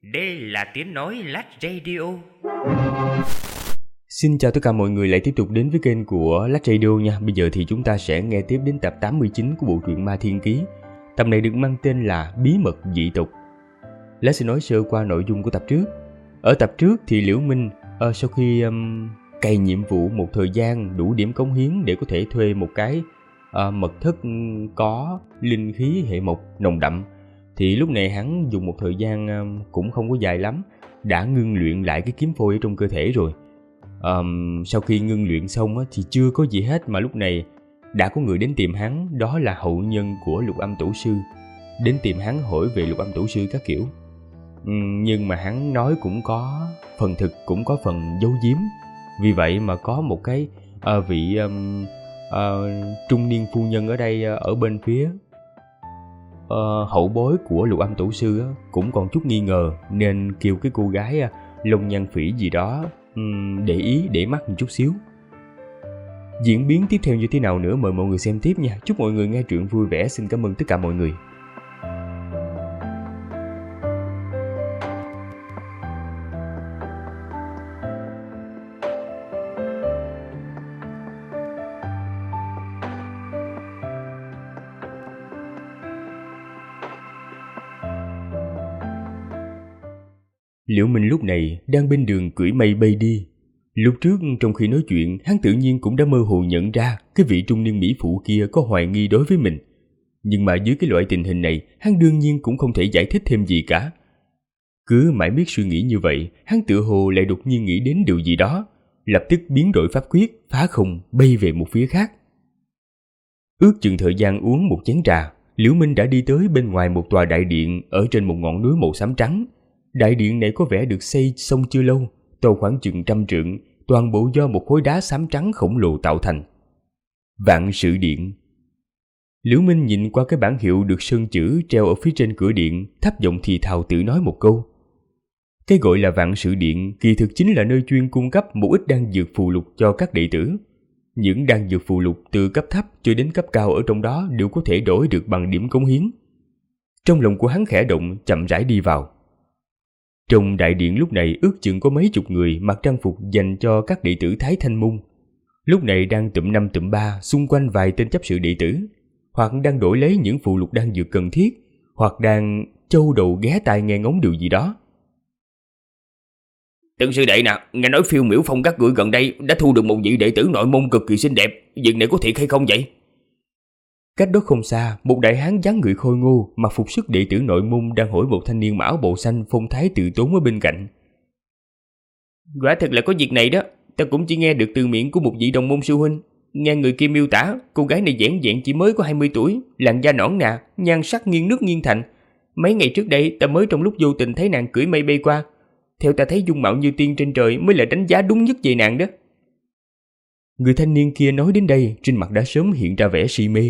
Đây là tiếng nói Lách Radio. Xin chào tất cả mọi người lại tiếp tục đến với kênh của Lách Radio nha. Bây giờ thì chúng ta sẽ nghe tiếp đến tập 89 của bộ truyện Ma Thiên Ký. Tập này được mang tên là Bí mật dị tộc. Lách sẽ nói sơ qua nội dung của tập trước. Ở tập trước thì Liễu Minh sau khi cày nhiệm vụ một thời gian đủ điểm cống hiến để có thể thuê một cái mật thất có linh khí hệ mộc nồng đậm, thì lúc này hắn dùng một thời gian cũng không có dài lắm đã ngưng luyện lại cái kiếm phôi ở trong cơ thể rồi. Sau khi ngưng luyện xong thì chưa có gì hết mà lúc này đã có người đến tìm hắn, đó là hậu nhân của Lục Âm Tổ Sư, đến tìm hắn hỏi về Lục Âm Tổ Sư các kiểu. Nhưng mà hắn nói cũng có phần thực cũng có phần giấu giếm. Vì vậy mà có một cái vị trung niên phu nhân ở đây ở bên phía hậu bối của Lục Âm Tổ Sư cũng còn chút nghi ngờ, nên kêu cái cô gái Long Nhan Phỉ gì đó để ý để mắt một chút xíu. Diễn biến tiếp theo như thế nào nữa mời mọi người xem tiếp nha. Chúc mọi người nghe truyện vui vẻ. Xin cảm ơn tất cả mọi người. Liễu Minh lúc này đang bên đường cưỡi mây bay đi. Lúc trước trong khi nói chuyện, hắn tự nhiên cũng đã mơ hồ nhận ra cái vị trung niên mỹ phụ kia có hoài nghi đối với mình. Nhưng mà dưới cái loại tình hình này, hắn đương nhiên cũng không thể giải thích thêm gì cả. Cứ mãi miết suy nghĩ như vậy, hắn tựa hồ lại đột nhiên nghĩ đến điều gì đó, lập tức biến đổi pháp quyết, phá không bay về một phía khác. Ước chừng thời gian uống một chén trà, Liễu Minh đã đi tới bên ngoài một tòa đại điện ở trên một ngọn núi màu xám trắng. Đại điện này có vẻ được xây xong chưa lâu, to khoảng chừng 100 trượng, toàn bộ do một khối đá xám trắng khổng lồ tạo thành. Vạn Sự Điện. Liễu Minh nhìn qua cái bảng hiệu được sơn chữ treo ở phía trên cửa điện, thấp giọng thì thào tự nói một câu. Cái gọi là Vạn Sự Điện kỳ thực chính là nơi chuyên cung cấp một ít đan dược phù lục cho các đệ tử. Những đan dược phù lục từ cấp thấp cho đến cấp cao ở trong đó đều có thể đổi được bằng điểm cống hiến. Trong lòng của hắn khẽ động, chậm rãi đi vào. Trong đại điện lúc này ước chừng có mấy chục người mặc trang phục dành cho các đệ tử Thái Thanh Môn. Lúc này đang tụm năm tụm ba xung quanh vài tên chấp sự đệ tử, hoặc đang đổi lấy những phụ lục đan dược cần thiết, hoặc đang châu đầu ghé tai nghe ngóng điều gì đó. Từng sư đệ nè, nghe nói Phiêu Miểu Phong các ngươi gần đây đã thu được một vị đệ tử nội môn cực kỳ xinh đẹp, việc này có thiệt hay không vậy? Cách đó không xa, một đại hán dáng người khôi ngô, mặc phục sức đệ tử nội môn đang hỏi một thanh niên mặc áo bộ xanh phong thái tự tốn ở bên cạnh. Quả thật là có việc này đó, ta cũng chỉ nghe được từ miệng của một vị đồng môn sư huynh. Nghe người kia miêu tả, cô gái này vẻn vẹn chỉ mới có 20 tuổi, làn da nõn nà, nhan sắc nghiêng nước nghiêng thành. Mấy ngày trước đây ta mới trong lúc vô tình thấy nàng cưỡi mây bay qua. Theo ta thấy dung mạo như tiên trên trời mới là đánh giá đúng nhất về nàng đó. Người thanh niên kia nói đến đây, trên mặt đã sớm hiện ra vẻ si mê.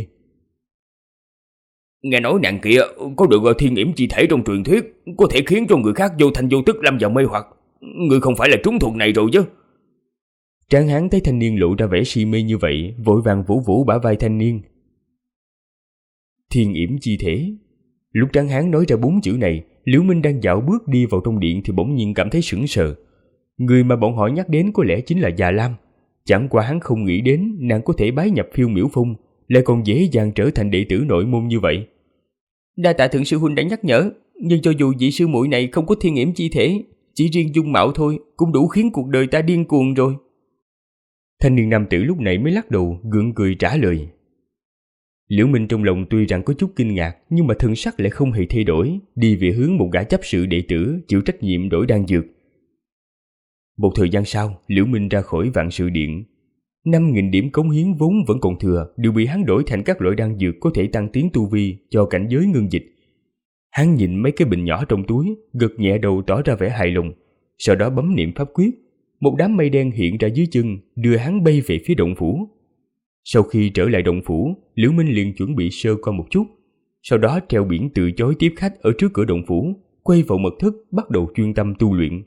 Nghe nói nàng kia có được thiên yểm chi thể trong truyền thuyết, có thể khiến cho người khác vô thành vô tức lâm vào mê hoặc. Người không phải là trúng thuật này rồi chứ? Tráng hán thấy thanh niên lộ ra vẻ si mê như vậy, vội vàng vỗ vỗ bả vai thanh niên. Thiên yểm chi thể. Lúc tráng hán nói ra 4 chữ này, Liễu Minh đang dạo bước đi vào trong điện thì bỗng nhiên cảm thấy sững sờ. Người mà bọn họ nhắc đến có lẽ chính là Già Lam. Chẳng qua hắn không nghĩ đến nàng có thể bái nhập Phiêu Miểu Phong, lại còn dễ dàng trở thành đệ tử nội môn như vậy. Đa tạ thượng sư huynh đã nhắc nhở, nhưng cho dù vị sư muội này không có thiên yểm chi thể, chỉ riêng dung mạo thôi cũng đủ khiến cuộc đời ta điên cuồng rồi. Thanh niên nam tử lúc này mới lắc đầu, gượng cười trả lời. Liễu Minh trong lòng tuy rằng có chút kinh ngạc, nhưng mà thần sắc lại không hề thay đổi, đi về hướng một gã chấp sự đệ tử chịu trách nhiệm đổi đan dược. Một thời gian sau, Liễu Minh ra khỏi Vạn Sự Điện. 5.000 điểm cống hiến vốn vẫn còn thừa đều bị hắn đổi thành các loại đan dược có thể tăng tiến tu vi cho cảnh giới ngưng dịch. Hắn nhìn mấy cái bình nhỏ trong túi, gật nhẹ đầu tỏ ra vẻ hài lòng, sau đó bấm niệm pháp quyết. Một đám mây đen hiện ra dưới chân, đưa hắn bay về phía động phủ. Sau khi trở lại động phủ, Liễu Minh liền chuẩn bị sơ qua một chút, sau đó treo biển từ chối tiếp khách ở trước cửa động phủ, quay vào mật thất bắt đầu chuyên tâm tu luyện.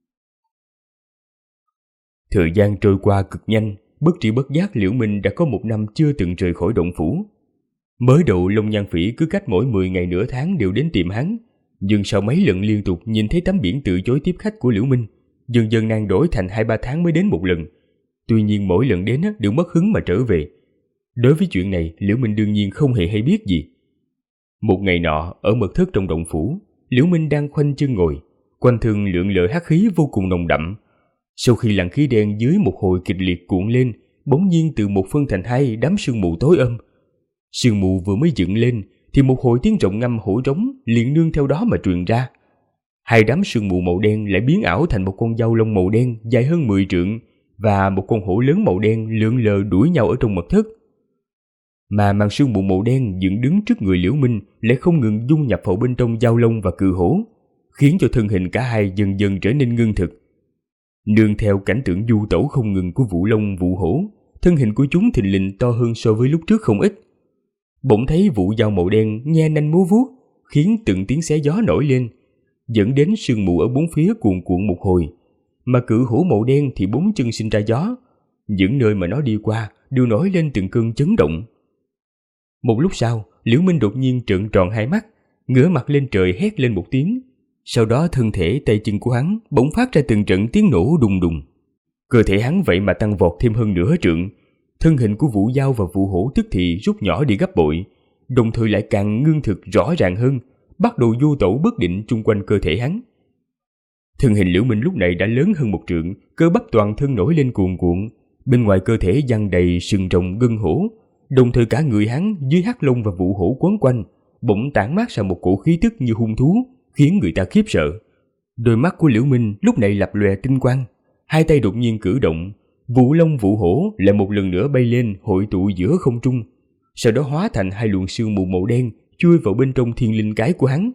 Thời gian trôi qua cực nhanh, bất tri bất giác Liễu Minh đã có 1 năm chưa từng rời khỏi động phủ. Mới đầu Long Nhan Phỉ cứ cách mỗi 10 ngày nửa tháng đều đến tìm hắn, Nhưng sau mấy lần liên tục nhìn thấy tấm biển từ chối tiếp khách của Liễu Minh, dần dần nàng đổi thành 2-3 tháng mới đến một lần. Tuy nhiên mỗi lần đến đều mất hứng mà trở về. Đối với chuyện này, Liễu Minh đương nhiên không hề hay biết gì. Một ngày nọ, ở mật thất trong động phủ, Liễu Minh đang khoanh chân ngồi, quanh thân lượn lờ hắc khí vô cùng nồng đậm. Sau khi làn khí đen dưới một hồi kịch liệt cuộn lên, bỗng nhiên từ một phân thành hai đám sương mù tối âm. Sương mù vừa mới dựng lên thì một hồi tiếng rồng ngâm hổ trống liền nương theo đó mà truyền ra. Hai đám sương mù màu đen lại biến ảo thành một con dao lông màu đen dài hơn 10 trượng và một con hổ lớn màu đen lượn lờ đuổi nhau ở trong mật thất. Mà màn sương mù màu đen dựng đứng trước người Liễu Minh lại không ngừng dung nhập vào bên trong dao lông và cự hổ, khiến cho thân hình cả hai dần dần trở nên ngưng thực. Nương theo cảnh tượng du tẩu không ngừng của Vũ Long, Vũ Hổ, thân hình của chúng thình lình to hơn so với lúc trước không ít. Bỗng thấy vũ dao màu đen nhe nanh múa vuốt, khiến từng tiếng xé gió nổi lên, dẫn đến sương mù ở bốn phía cuồn cuộn một hồi. Mà cự hổ màu đen thì bốn chân sinh ra gió, những nơi mà nó đi qua đều nổi lên từng cơn chấn động. Một lúc sau, Liễu Minh đột nhiên trợn tròn hai mắt, ngửa mặt lên trời hét lên một tiếng. Sau đó thân thể tay chân của hắn bỗng phát ra từng trận tiếng nổ đùng đùng. Cơ thể hắn vậy mà tăng vọt thêm hơn nửa trượng. Thân hình của Vũ Dao và Vũ Hổ tức thì rút nhỏ đi gấp bội, đồng thời lại càng ngưng thực rõ ràng hơn, bắt đầu du tẩu bất định chung quanh cơ thể hắn. Thân hình Liễu Minh lúc này đã lớn hơn một trượng, cơ bắp toàn thân nổi lên cuồn cuộn, bên ngoài cơ thể giăng đầy sừng rồng gân hổ, đồng thời cả người hắn dưới hắc lông và Vũ Hổ quấn quanh bỗng tản mát ra một cổ khí tức như hung thú, khiến người ta khiếp sợ. Đôi mắt của Liễu Minh lúc này lập lòe tinh quang, hai tay đột nhiên cử động, Vũ Long, Vũ Hổ lại một lần nữa bay lên hội tụ giữa không trung, sau đó hóa thành hai luồng sương mù màu đen chui vào bên trong thiên linh cái của hắn.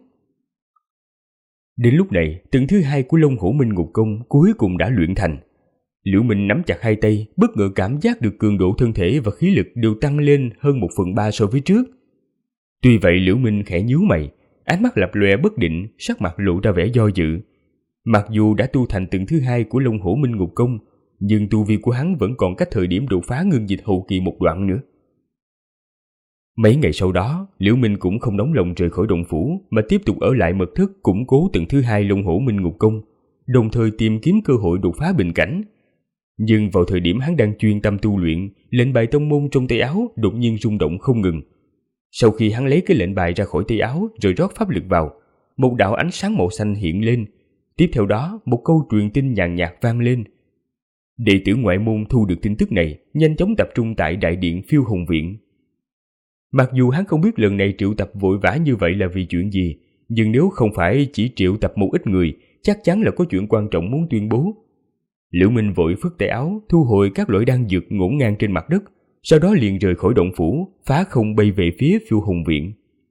Đến lúc này, tầng thứ hai của Long Hổ Minh Ngục Công cuối cùng đã luyện thành. Liễu Minh nắm chặt hai tay, bất ngờ cảm giác được cường độ thân thể và khí lực đều tăng lên hơn 1/3 so với trước. Tuy vậy Liễu Minh khẽ nhíu mày, ánh mắt lập lòe bất định, sắc mặt lộ ra vẻ do dự. Mặc dù đã tu thành tầng thứ hai của Long Hổ Minh Ngục Công, nhưng tu vi của hắn vẫn còn cách thời điểm đột phá ngưng dịch hậu kỳ một đoạn nữa. Mấy ngày sau đó, Liễu Minh cũng không nóng lòng rời khỏi động phủ, mà tiếp tục ở lại mật thất củng cố tầng thứ hai Long Hổ Minh Ngục Công, đồng thời tìm kiếm cơ hội đột phá bình cảnh. Nhưng vào thời điểm hắn đang chuyên tâm tu luyện, lệnh bài tông môn trong tay áo đột nhiên rung động không ngừng. Sau khi hắn lấy cái lệnh bài ra khỏi tay áo rồi rót pháp lực vào, một đạo ánh sáng màu xanh hiện lên. Tiếp theo đó, một câu truyền tin nhàn nhạt vang lên. Đệ tử ngoại môn thu được tin tức này, nhanh chóng tập trung tại đại điện Phiêu Hồn Viện. Mặc dù hắn không biết lần này triệu tập vội vã như vậy là vì chuyện gì, nhưng nếu không phải chỉ triệu tập một ít người, chắc chắn là có chuyện quan trọng muốn tuyên bố. Liễu Minh vội phất tay áo, thu hồi các loại đan dược ngổn ngang trên mặt đất, sau đó liền rời khỏi động phủ, phá không bay về phía Phiêu Hồn Viện.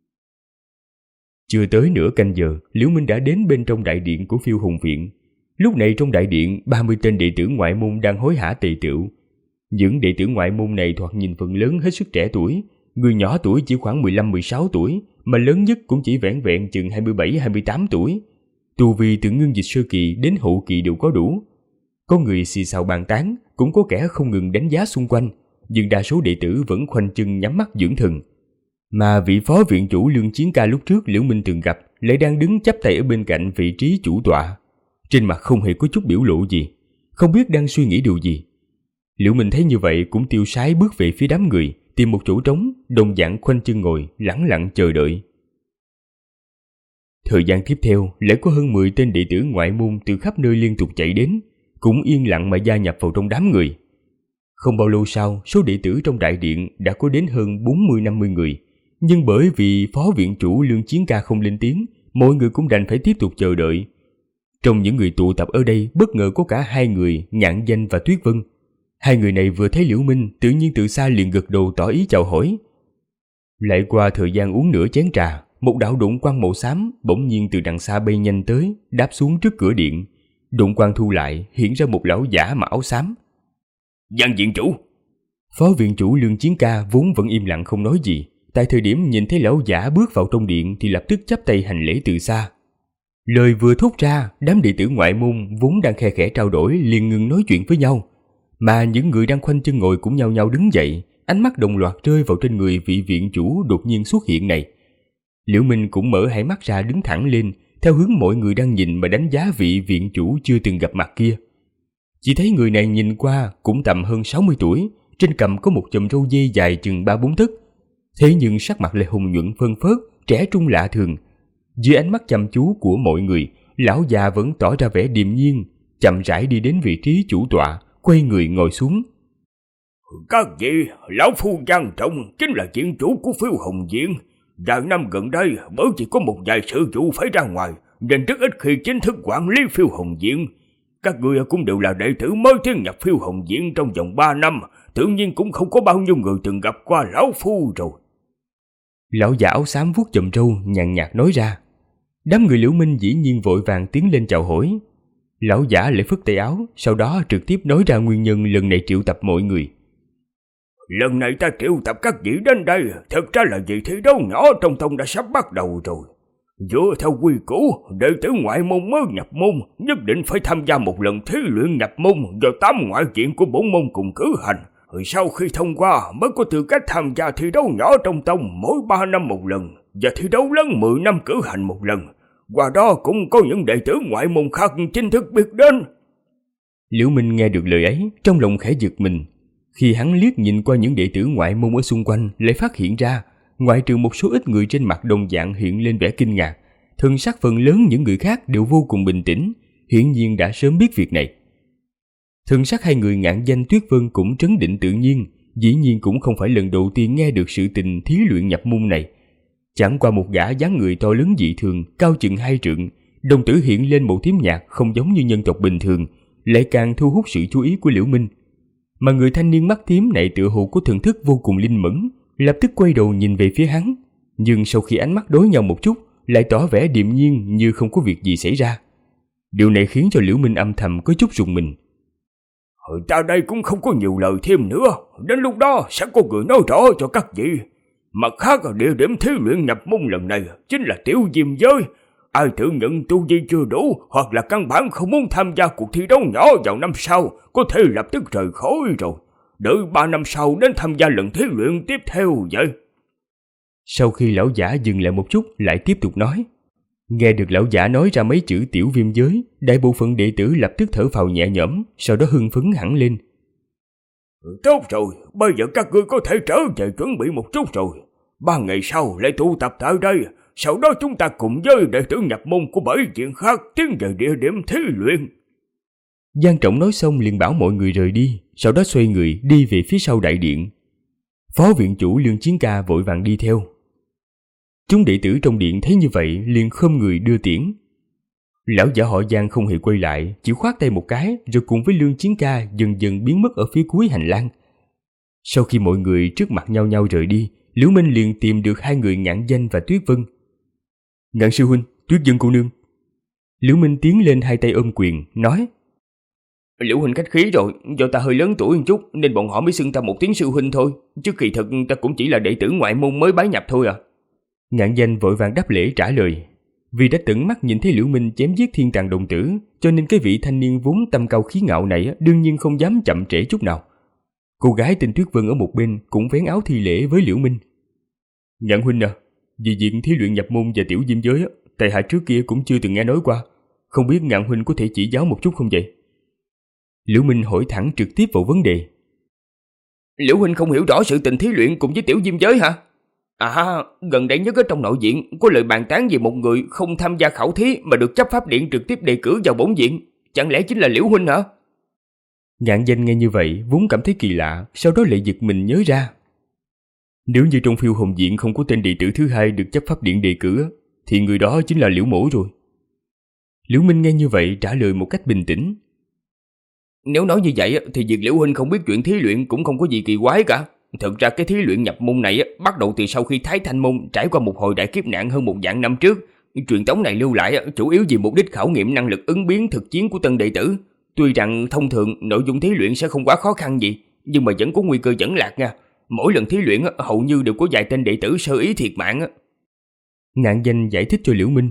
Chưa tới nửa canh giờ, Liễu Minh đã đến bên trong đại điện của Phiêu Hồn Viện. Lúc này trong đại điện, 30 tên đệ tử ngoại môn đang hối hả tề tựu. Những đệ tử ngoại môn này thoạt nhìn phần lớn hết sức trẻ tuổi, người nhỏ tuổi chỉ khoảng 15-16 tuổi, mà lớn nhất cũng chỉ vẻn vẹn chừng 27-28 tuổi. Tu vi từ ngưng dịch sơ kỳ đến hậu kỳ đều có đủ. Có người xì xào bàn tán, cũng có kẻ không ngừng đánh giá xung quanh, nhưng đa số đệ tử vẫn khoanh chân nhắm mắt dưỡng thần. Mà vị phó viện chủ Lương Chiến Ca lúc trước Liễu Minh từng gặp lại đang đứng chắp tay ở bên cạnh vị trí chủ tọa, trên mặt không hề có chút biểu lộ gì, không biết đang suy nghĩ điều gì. Liễu Minh thấy như vậy cũng tiêu sái bước về phía đám người, tìm một chỗ trống, đồng dạng khoanh chân ngồi, lẳng lặng chờ đợi. Thời gian tiếp theo lại có hơn 10 tên đệ tử ngoại môn từ khắp nơi liên tục chạy đến, cũng yên lặng mà gia nhập vào trong đám người. Không bao lâu sau, số đệ tử trong đại điện đã có đến hơn 40-50 người, nhưng bởi vì phó viện chủ Lương Chiến Ca không lên tiếng, mọi người cũng đành phải tiếp tục chờ đợi. Trong những người tụ tập ở đây bất ngờ có cả hai người, Nhạn Danh và Tuyết Vân. Hai người này vừa thấy Liễu Minh, tự nhiên từ xa liền gật đầu tỏ ý chào hỏi. Lại qua thời gian uống nửa chén trà, một đạo độn quang màu xám bỗng nhiên từ đằng xa bay nhanh tới, đáp xuống trước cửa điện. Độn quang thu lại, hiện ra một lão giả mặc áo xám. Văn viện chủ! Phó viện chủ Lương Chiến Ca vốn vẫn im lặng không nói gì, tại thời điểm nhìn thấy lão giả bước vào trong điện thì lập tức chắp tay hành lễ từ xa. Lời vừa thốt ra, đám đệ tử ngoại môn vốn đang khe khẽ trao đổi liền ngừng nói chuyện với nhau, mà những người đang khoanh chân ngồi cũng nhao nhao đứng dậy, ánh mắt đồng loạt rơi vào trên người vị viện chủ đột nhiên xuất hiện này. Liễu Minh cũng mở hai mắt ra đứng thẳng lên, theo hướng mọi người đang nhìn mà đánh giá vị viện chủ chưa từng gặp mặt kia. Chỉ thấy người này nhìn qua cũng tầm hơn 60 tuổi, trên cằm có một chòm râu dê dài chừng 3-4 tấc. Thế nhưng sắc mặt lại hùng nhuận phơn phớt, trẻ trung lạ thường. Dưới ánh mắt chăm chú của mọi người, lão già vẫn tỏ ra vẻ điềm nhiên, chậm rãi đi đến vị trí chủ tọa, quay người ngồi xuống. Các vị, lão phu Giang Trọng chính là viện chủ của Phiêu Hồng Viện. Vài năm gần đây, bởi chỉ có một vài sự vụ phải ra ngoài, nên rất ít khi chính thức quản lý Phiêu Hồng Viện. Các người cũng đều là đệ tử mới tiến nhập Phiêu Hồng Viện trong vòng 3 năm, tự nhiên cũng không có bao nhiêu người từng gặp qua lão phu rồi. Lão già áo xám vuốt chòm râu nhàn nhạt nói ra. Đám người Liễu Minh dĩ nhiên vội vàng tiến lên chào hỏi. Lão giả lại phất tay áo, sau đó trực tiếp nói ra nguyên nhân lần này triệu tập mọi người. Lần này ta triệu tập các vị đến đây, thật ra là vì thi đấu nhỏ trong tông đã sắp bắt đầu rồi. Dựa theo quy củ, đệ tử ngoại môn mới nhập môn nhất định phải tham gia một lần thí luyện nhập môn do 8 ngoại viện của bổn môn cùng cử hành. Sau khi thông qua mới có tư cách tham gia thi đấu nhỏ trong tông mỗi 3 năm một lần và thi đấu lớn 10 năm cử hành một lần. Qua đó cũng có những đệ tử ngoại môn khác chính thức biết đến. Liễu Minh nghe được lời ấy, trong lòng khẽ giật mình. Khi hắn liếc nhìn qua những đệ tử ngoại môn ở xung quanh, lại phát hiện ra, ngoại trừ một số ít người trên mặt đồng dạng hiện lên vẻ kinh ngạc, thân sắc phần lớn những người khác đều vô cùng bình tĩnh, hiển nhiên đã sớm biết việc này. Thân sắc hai người Ngạn Danh Tuyết Vân cũng trấn định tự nhiên, dĩ nhiên cũng không phải lần đầu tiên nghe được sự tình thí luyện nhập môn này. Chẳng qua một gã dáng người to lớn dị thường, cao chừng 2 trượng, đồng tử hiện lên màu tím nhạt không giống như nhân tộc bình thường, lại càng thu hút sự chú ý của Liễu Minh. Mà người thanh niên mắt tím này tựa hồ có thần thức vô cùng linh mẫn, lập tức quay đầu nhìn về phía hắn, nhưng sau khi ánh mắt đối nhau một chút, lại tỏ vẻ điềm nhiên như không có việc gì xảy ra. Điều này khiến cho Liễu Minh âm thầm có chút rùng mình. Ta đây cũng không có nhiều lời thêm nữa, đến lúc đó sẽ có người nói rõ cho các vị. Mặt khác, địa điểm thí luyện nhập môn lần này chính là Tiểu Diêm Giới. Ai tự nhận tu vi chưa đủ hoặc là căn bản không muốn tham gia cuộc thi đấu nhỏ vào năm sau, có thể lập tức rời khỏi rồi. Đợi 3 năm sau đến tham gia lần thí luyện tiếp theo vậy. Sau khi lão giả dừng lại một chút, lại tiếp tục nói. Nghe được lão giả nói ra mấy chữ Tiểu Viêm Giới, đại bộ phận đệ tử lập tức thở phào nhẹ nhõm, sau đó hưng phấn hẳn lên. Tốt rồi, bây giờ các ngươi có thể trở về chuẩn bị một chút rồi. 3 ngày sau lại tụ tập tại đây, sau đó chúng ta cùng với đệ tử nhập môn của 7 viện khác tiến về địa điểm thí luyện. Giang Trọng nói xong liền bảo mọi người rời đi, sau đó xoay người đi về phía sau đại điện. Phó viện chủ Lương Chiến Ca vội vàng đi theo. Chúng đệ tử trong điện thấy như vậy liền khom người đưa tiễn. Lão giả họ Giang không hề quay lại, chỉ khoát tay một cái rồi cùng với Lương Chiến Ca dần dần biến mất ở phía cuối hành lang. Sau khi mọi người trước mặt nhau nhau rời đi, Liễu Minh liền tìm được hai người Ngạn Danh và Tuyết Vân. Ngạn sư huynh, Tuyết Vân cô nương. Liễu Minh tiến lên hai tay ôm quyền, nói. Liễu huynh khách khí rồi, do ta hơi lớn tuổi một chút nên bọn họ mới xưng ta một tiếng sư huynh thôi, chứ kỳ thực ta cũng chỉ là đệ tử ngoại môn mới bái nhập thôi à. Ngạn Danh vội vàng đáp lễ trả lời. Vì đã tận mắt nhìn thấy Liễu Minh chém giết thiên tàng đồng tử, cho nên cái vị thanh niên vốn tâm cao khí ngạo này đương nhiên không dám chậm trễ chút nào. Cô gái tên Tuyết Vân ở một bên cũng vén áo thi lễ với Liễu Minh. Ngạn huynh à, vì diện thí luyện nhập môn và Tiểu Diêm Giới tại hạ trước kia cũng chưa từng nghe nói qua, không biết Ngạn huynh có thể chỉ giáo một chút không vậy? Liễu Minh hỏi thẳng trực tiếp vào vấn đề. Liễu huynh không hiểu rõ sự tình thí luyện cùng với Tiểu Diêm Giới hả? À, gần đây nhất ở trong nội viện có lời bàn tán về một người không tham gia khảo thí mà được chấp pháp điện trực tiếp đề cử vào bổn viện, chẳng lẽ chính là Liễu huynh hả? Ngạn Danh nghe như vậy vốn cảm thấy kỳ lạ, sau đó lại giật mình nhớ ra. Nếu như trong Phiêu Hồng Viện không có tên đệ tử thứ hai được chấp pháp điện đề cử, thì người đó chính là Liễu mỗ rồi. Liễu Minh nghe như vậy trả lời một cách bình tĩnh. Nếu nói như vậy thì việc Liễu huynh không biết chuyện thí luyện cũng không có gì kỳ quái cả. Thực ra cái thí luyện nhập môn này bắt đầu từ sau khi Thái Thanh môn trải qua một hồi đại kiếp nạn hơn 1 vạn năm trước. Truyền thống này lưu lại chủ yếu vì mục đích khảo nghiệm năng lực ứng biến thực chiến của tân đệ tử. Tuy rằng thông thường nội dung thí luyện sẽ không quá khó khăn gì, nhưng mà vẫn có nguy cơ dẫn lạc nha. Mỗi lần thí luyện hầu như đều có vài tên đệ tử sơ ý thiệt mạng. Ngạn Danh giải thích cho Liễu Minh.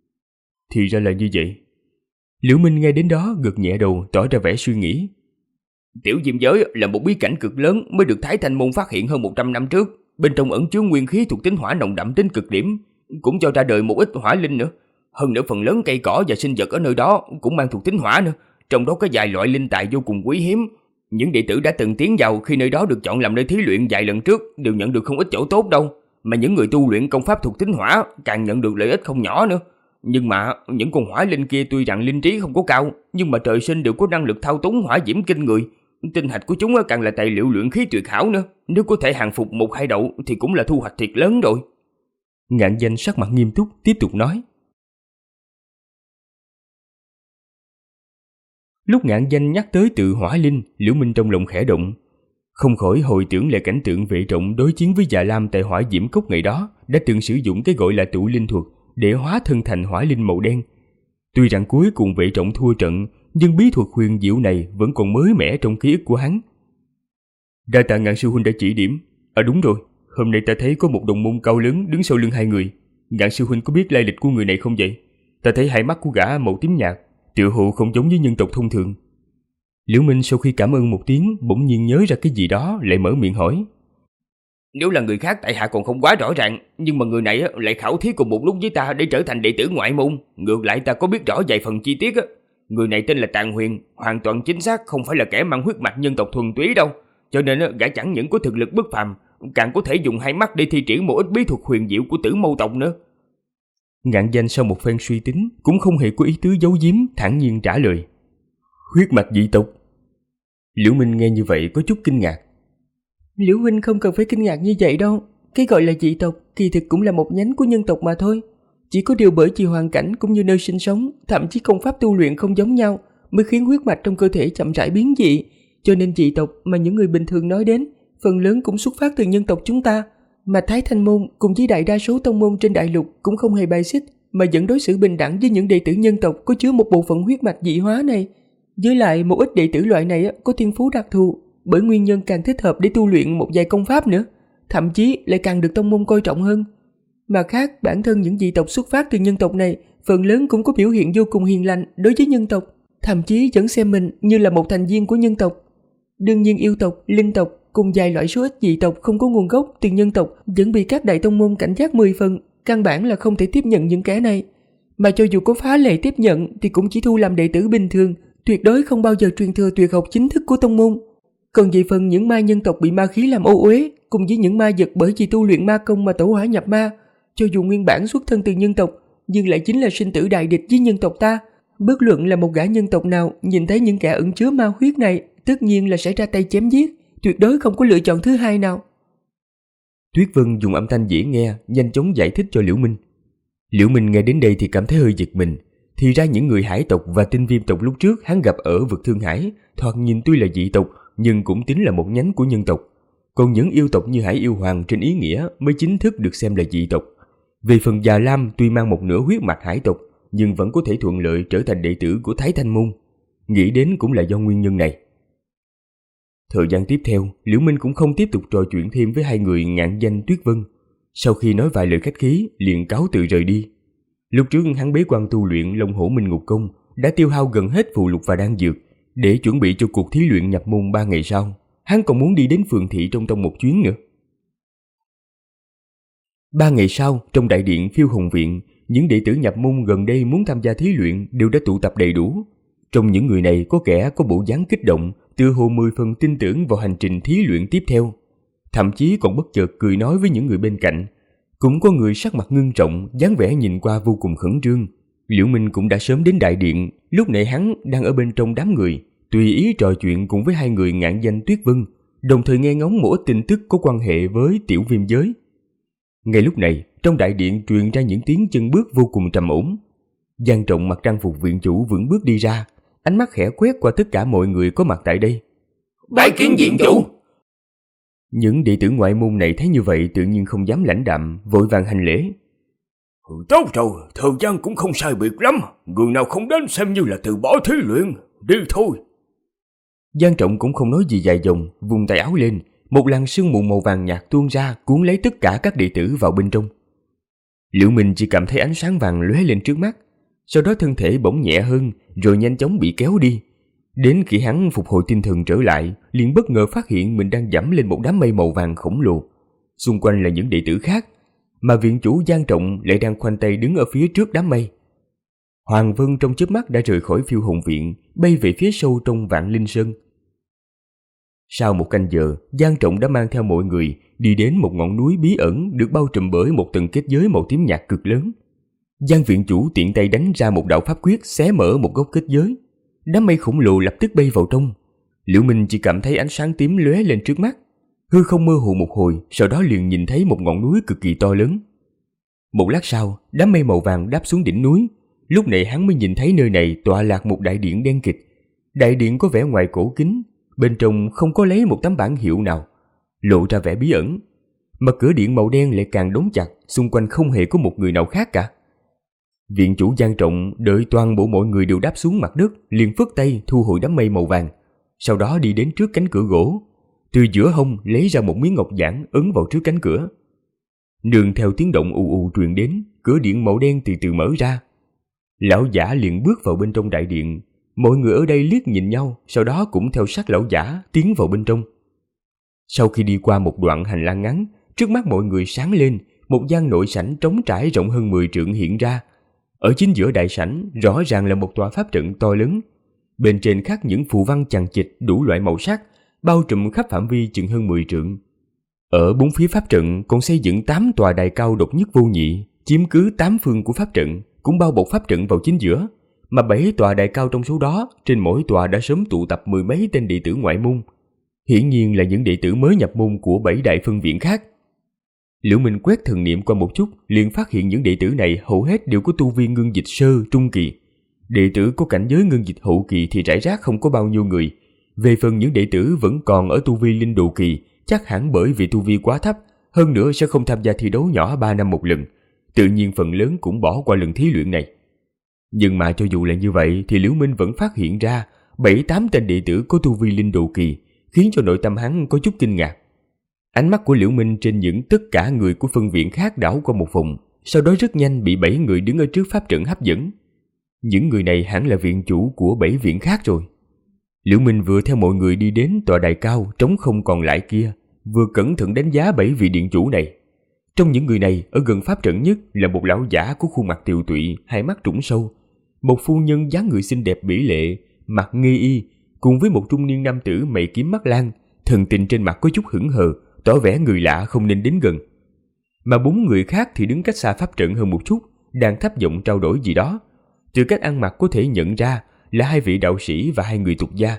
Thì ra là như vậy. Liễu Minh nghe đến đó gật nhẹ đầu, tỏ ra vẻ suy nghĩ. Tiểu Diêm Giới là một bí cảnh cực lớn mới được Thái Thanh môn phát hiện hơn 100 năm trước. Bên trong ẩn chứa nguyên khí thuộc tính hỏa nồng đậm đến cực điểm, cũng cho ra đời một ít hỏa linh nữa. Hơn nữa phần lớn cây cỏ và sinh vật ở nơi đó cũng mang thuộc tính hỏa nữa, trong đó có vài loại linh tài vô cùng quý hiếm. Những đệ tử đã từng tiến vào khi nơi đó được chọn làm nơi thí luyện vài lần trước đều nhận được không ít chỗ tốt đâu, mà những người tu luyện công pháp thuộc tính hỏa càng nhận được lợi ích không nhỏ nữa. Nhưng mà những con hỏa linh kia tuy rằng linh trí không có cao, nhưng mà trời sinh đều có năng lực thao túng hỏa diễm kinh người. Tinh hạch của chúng càng là tài liệu luyện khí tuyệt hảo nữa, nếu có thể hàng phục 1-2 đậu thì cũng là thu hoạch thiệt lớn rồi. Ngạn Danh sắc mặt nghiêm túc tiếp tục nói. Lúc Ngạn Danh nhắc tới tự hỏa linh, Liễu Minh trong lòng khẽ động, không khỏi hồi tưởng lại cảnh tượng Vệ Trọng đối chiến với Già Lam tại Hỏa Diễm Cốc ngày đó, đã từng sử dụng cái gọi là tụ linh thuật để hóa thân thành hỏa linh màu đen. Tuy rằng cuối cùng Vệ Trọng thua trận, nhưng bí thuật huyền diệu này vẫn còn mới mẻ trong ký ức của hắn. Đa tạ Ngạn sư huynh đã chỉ điểm. Đúng rồi, hôm nay ta thấy có một đồng môn cao lớn đứng sau lưng hai người. Ngạn sư huynh có biết lai lịch của người này không vậy? Ta thấy hai mắt của gã màu tím nhạt, tựa hồ không giống với nhân tộc thông thường. Liễu Minh sau khi cảm ơn một tiếng, bỗng nhiên nhớ ra cái gì đó, lại mở miệng hỏi. Nếu là người khác tại hạ còn không quá rõ ràng, nhưng mà người này lại khảo thí cùng một lúc với ta để trở thành đệ tử ngoại môn. Ngược lại ta có biết rõ vài phần chi tiết. Người này tên là Tàn Huyền, hoàn toàn chính xác không phải là kẻ mang huyết mạch nhân tộc thuần túy đâu. Cho nên gã chẳng những có thực lực bất phàm, càng có thể dùng hai mắt để thi triển một ít bí thuật huyền diệu của Tử Mâu tộc nữa. Ngạn Danh sau một phen suy tính, cũng không hề có ý tứ giấu giếm, thản nhiên trả lời. Huyết mạch dị tộc. Liễu Minh nghe như vậy có chút kinh ngạc. Liễu huynh không cần phải kinh ngạc như vậy đâu. Cái gọi là dị tộc kỳ thực cũng là một nhánh của nhân tộc mà thôi. Chỉ có điều bởi vì hoàn cảnh cũng như nơi sinh sống, thậm chí công pháp tu luyện không giống nhau, mới khiến huyết mạch trong cơ thể chậm rãi biến dị. Cho nên dị tộc mà những người bình thường nói đến, phần lớn cũng xuất phát từ nhân tộc chúng ta. Mà Thái Thanh Môn cùng với đại đa số tông môn trên đại lục cũng không hề bài xích, mà vẫn đối xử bình đẳng với những đệ tử nhân tộc có chứa một bộ phận huyết mạch dị hóa này. Với lại một ít đệ tử loại này có thiên phú đặc thù, bởi nguyên nhân càng thích hợp để tu luyện một vài công pháp nữa, thậm chí lại càng được tông môn coi trọng hơn. Mà khác, bản thân những dị tộc xuất phát từ nhân tộc này phần lớn cũng có biểu hiện vô cùng hiền lành đối với nhân tộc, thậm chí vẫn xem mình như là một thành viên của nhân tộc. Đương nhiên yêu tộc, linh tộc cùng vài loại số ít dị tộc không có nguồn gốc từ nhân tộc vẫn bị các đại tông môn cảnh giác 10 phần, căn bản là không thể tiếp nhận những kẻ này. Mà cho dù có phá lệ tiếp nhận thì cũng chỉ thu làm đệ tử bình thường, tuyệt đối không bao giờ truyền thừa tuyệt học chính thức của tông môn. Còn về phần những ma nhân tộc bị ma khí làm ô uế, cùng với những ma vật bởi vì tu luyện ma công mà tẩu hỏa nhập ma, cho dù nguyên bản xuất thân từ nhân tộc, nhưng lại chính là sinh tử đại địch với nhân tộc ta. Bất luận là một gã nhân tộc nào nhìn thấy những kẻ ẩn chứa ma huyết này, tất nhiên là sẽ ra tay chém giết, tuyệt đối không có lựa chọn thứ hai nào. Tuyết Vân dùng âm thanh dễ nghe, nhanh chóng giải thích cho Liễu Minh. Liễu Minh nghe đến đây thì cảm thấy hơi giật mình. Thì ra những người hải tộc và tinh viêm tộc lúc trước hắn gặp ở vực Thương Hải, thoạt nhìn tuy là dị tộc, nhưng cũng tính là một nhánh của nhân tộc. Còn những yêu tộc như Hải Yêu Hoàng trên ý nghĩa mới chính thức được xem là dị tộc. Về phần Già Lam tuy mang một nửa huyết mạch hải tộc, nhưng vẫn có thể thuận lợi trở thành đệ tử của Thái Thanh Môn. Nghĩ đến cũng là do nguyên nhân này. Thời gian tiếp theo, Liễu Minh cũng không tiếp tục trò chuyện thêm với hai người Ngạn Danh, Tuyết Vân. Sau khi nói vài lời khách khí, liền cáo từ rời đi. Lúc trước hắn bế quan tu luyện Long Hổ Minh Ngục Công, đã tiêu hao gần hết phù lục và đan dược để chuẩn bị cho cuộc thí luyện nhập môn 3 ngày sau. Hắn còn muốn đi đến phường thị trong tông một chuyến nữa. 3 ngày sau, trong đại điện Phiêu Hồng Viện, những đệ tử nhập môn gần đây muốn tham gia thí luyện đều đã tụ tập đầy đủ. Trong những người này có kẻ có bộ dáng kích động, tựa hồ 10 phần tin tưởng vào hành trình thí luyện tiếp theo. Thậm chí còn bất chợt cười nói với những người bên cạnh. Cũng có người sắc mặt ngưng trọng, dáng vẻ nhìn qua vô cùng khẩn trương. Liễu Minh cũng đã sớm đến đại điện, lúc này hắn đang ở bên trong đám người, tùy ý trò chuyện cùng với hai người Ngạn Danh, Tuyết Vân, đồng thời nghe ngóng một ít tin tức có quan hệ với Tiểu Viêm giới. Ngay lúc này, trong đại điện truyền ra những tiếng chân bước vô cùng trầm ổn. Giang Trọng mặc trang phục viện chủ vững bước đi ra, ánh mắt khẽ quét qua tất cả mọi người có mặt tại đây. Bái kiến viện chủ. Những đệ tử ngoại môn này thấy như vậy tự nhiên không dám lãnh đạm, vội vàng hành lễ. Tốt rồi, thời gian cũng không sai biệt lắm, người nào không đến xem như là từ bỏ thí luyện, đi thôi. Giang Trọng cũng không nói gì dài dòng, vung tay áo lên, một làn sương mù màu vàng nhạt tuôn ra cuốn lấy tất cả các đệ tử vào bên trong. Liễu Minh chỉ cảm thấy ánh sáng vàng lóe lên trước mắt, sau đó thân thể bỗng nhẹ hơn rồi nhanh chóng bị kéo đi. Đến khi hắn phục hồi tinh thần trở lại, liền bất ngờ phát hiện mình đang dẫm lên một đám mây màu vàng khổng lồ. Xung quanh là những đệ tử khác, mà viện chủ Giang Trọng lại đang khoanh tay đứng ở phía trước đám mây. Hoàng Vân trong chớp mắt đã rời khỏi Phiêu Hồn Viện, bay về phía sâu trong Vạn Linh Sơn. Sau 1 canh giờ, Giang Trọng đã mang theo mọi người đi đến một ngọn núi bí ẩn được bao trùm bởi một tầng kết giới màu tím nhạt cực lớn. Giang viện chủ tiện tay đánh ra một đạo pháp quyết xé mở một góc kết giới. Đám mây khổng lồ lập tức bay vào trong. Liễu Minh chỉ cảm thấy ánh sáng tím lóe lên trước mắt. Hư không mơ hồ một hồi, sau đó liền nhìn thấy một ngọn núi cực kỳ to lớn. Một lát sau, đám mây màu vàng đáp xuống đỉnh núi. Lúc này hắn mới nhìn thấy nơi này tọa lạc một đại điện đen kịt. Đại điện có vẻ ngoài cổ kính, bên trong không có lấy một tấm bảng hiệu nào, lộ ra vẻ bí ẩn. Mà cửa điện màu đen lại càng đóng chặt, xung quanh không hề có một người nào khác cả. Viện chủ Giang Trọng đợi toàn bộ mọi người đều đáp xuống mặt đất, liền phất tay thu hồi đám mây màu vàng, sau đó đi đến trước cánh cửa gỗ, từ giữa hông lấy ra một miếng ngọc giản ấn vào trước cánh cửa. Nương theo tiếng động ù ù truyền đến, cửa điện màu đen từ từ mở ra. Lão giả liền bước vào bên trong đại điện. Mọi người ở đây liếc nhìn nhau, sau đó cũng theo sát lão giả tiến vào bên trong. Sau khi đi qua một đoạn hành lang ngắn, trước mắt mọi người sáng lên, một gian nội sảnh trống trải rộng hơn 10 trượng hiện ra. Ở chính giữa đại sảnh rõ ràng là một tòa pháp trận to lớn. Bên trên khắc những phù văn chằng chịt đủ loại màu sắc, bao trùm khắp phạm vi chừng hơn 10 trượng. Ở bốn phía pháp trận còn xây dựng 8 tòa đài cao độc nhất vô nhị, chiếm cứ 8 phương của pháp trận, cũng bao bọc pháp trận vào chính giữa. Mà 7 tòa đài cao trong số đó, trên mỗi tòa đã sớm tụ tập 10 mấy tên đệ tử ngoại môn. Hiển nhiên là những đệ tử mới nhập môn của 7 đại phân viện khác. Liễu Minh quét thần niệm qua một chút, liền phát hiện những đệ tử này hầu hết đều có tu vi ngưng dịch sơ trung kỳ. Đệ tử có cảnh giới ngưng dịch hậu kỳ thì rải rác không có bao nhiêu người. Về phần những đệ tử vẫn còn ở tu vi linh đồ kỳ, chắc hẳn bởi vì tu vi quá thấp, hơn nữa sẽ không tham gia thi đấu nhỏ 3 năm một lần, tự nhiên phần lớn cũng bỏ qua lần thí luyện này. Nhưng mà cho dù là như vậy thì Liễu Minh vẫn phát hiện ra 7-8 tên đệ tử có tu vi linh đồ kỳ, khiến cho nội tâm hắn có chút kinh ngạc. Ánh mắt của Liễu Minh trên những tất cả người của phân viện khác đảo qua một vòng, sau đó rất nhanh bị 7 người đứng ở trước pháp trận hấp dẫn. Những người này hẳn là viện chủ của 7 viện khác rồi. Liễu Minh vừa theo mọi người đi đến tòa đài cao trống không còn lại kia, vừa cẩn thận đánh giá 7 vị điện chủ này. Trong những người này, ở gần pháp trận nhất là một lão giả có khuôn mặt tiều tụy, hai mắt trũng sâu, một phu nhân dáng người xinh đẹp mỹ lệ, mặt nghi y, cùng với một trung niên nam tử mày kiếm mắt lan, thần tình trên mặt có chút hững hờ, tỏ vẻ người lạ không nên đến gần. Mà 4 người khác thì đứng cách xa pháp trận hơn một chút, đang thấp giọng trao đổi gì đó. Từ cách ăn mặc có thể nhận ra là 2 vị đạo sĩ và 2 người tục gia.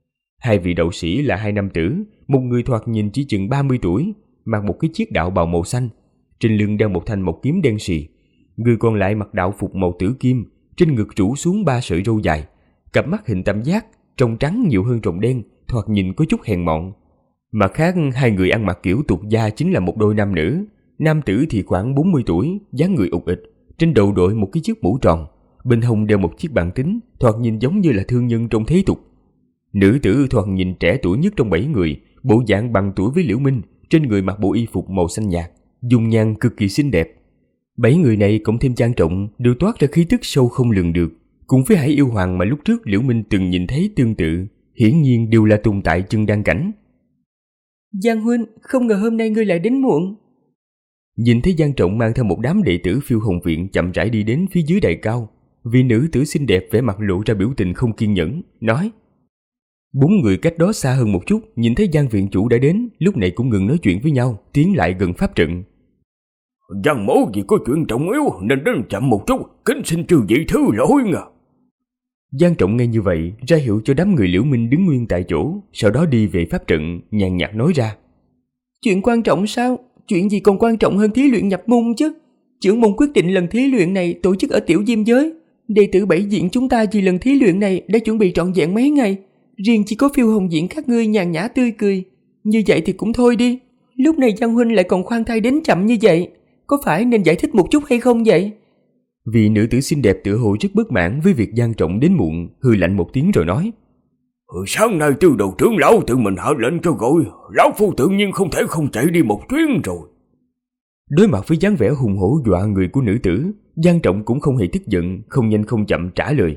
2 vị đạo sĩ là 2 nam tử, một người thoạt nhìn chỉ chừng 30 tuổi, mặc một cái chiếc đạo bào màu xanh, trên lưng đeo một thanh mộc kiếm đen xì. Người còn lại mặc đạo phục màu tử kim, trên ngực rủ xuống 3 sợi râu dài, cặp mắt hình tam giác, trông trắng nhiều hơn trông đen, thoạt nhìn có chút hèn mọn. Mặt khác, 2 người ăn mặc kiểu tục gia chính là một đôi nam nữ. Nam tử thì khoảng 40 tuổi, dáng người ụt ịch, trên đầu đội một cái chiếc mũ tròn, bên hông đeo một chiếc bàn tính, thoạt nhìn giống như là thương nhân trong thế tục. Nữ tử thoạt nhìn trẻ tuổi nhất trong 7 người, bộ dạng bằng tuổi với Liễu Minh, trên người mặc bộ y phục màu xanh nhạt, dung nhan cực kỳ xinh đẹp. 7 người này cộng thêm Trang Trọng đều toát ra khí tức sâu không lường được, cùng với Hải Yêu Hoàng mà lúc trước Liễu Minh từng nhìn thấy tương tự, hiển nhiên đều là tồn tại chân đăng cảnh. Giang huynh, không ngờ hôm nay ngươi lại đến muộn. Nhìn thấy Giang Trọng mang theo một đám đệ tử Phiêu Hồn Viện chậm rãi đi đến phía dưới đài cao, vị nữ tử xinh đẹp vẻ mặt lộ ra biểu tình không kiên nhẫn, nói. 4 người cách đó xa hơn một chút, nhìn thấy Giang viện chủ đã đến, lúc này cũng ngừng nói chuyện với nhau, tiến lại gần pháp trận. Giang mỗ vì có chuyện trọng yếu nên đến chậm một chút, kính xin chư vị thứ lỗi nha. Giang Trọng nghe như vậy, ra hiệu cho đám người Liễu Minh đứng nguyên tại chỗ, sau đó đi về pháp trận, nhàn nhạt nói ra. Chuyện quan trọng sao? Chuyện gì còn quan trọng hơn thí luyện nhập môn chứ? Trưởng môn quyết định lần thí luyện này tổ chức ở Tiểu Diêm Giới. Đệ tử 7 viện chúng ta vì lần thí luyện này đã chuẩn bị trọn vẹn mấy ngày. Riêng chỉ có Phiêu Hồn Viện các ngươi nhàn nhã tươi cười. Như vậy thì cũng thôi đi. Lúc này Giang huynh lại còn khoan thai đến chậm như vậy, có phải nên giải thích một chút hay không vậy? Vị nữ tử xinh đẹp tựa hồ rất bất mãn với việc Giang Trọng đến muộn, hừ lạnh một tiếng rồi nói. Sáng nay Tư đầu trưởng lão tự mình hạ lệnh cho gọi, lão phu tự nhiên không thể không chạy đi một chuyến rồi. Đối mặt với dáng vẻ hùng hổ dọa người của nữ tử, Giang Trọng cũng không hề tức giận, không nhanh không chậm trả lời.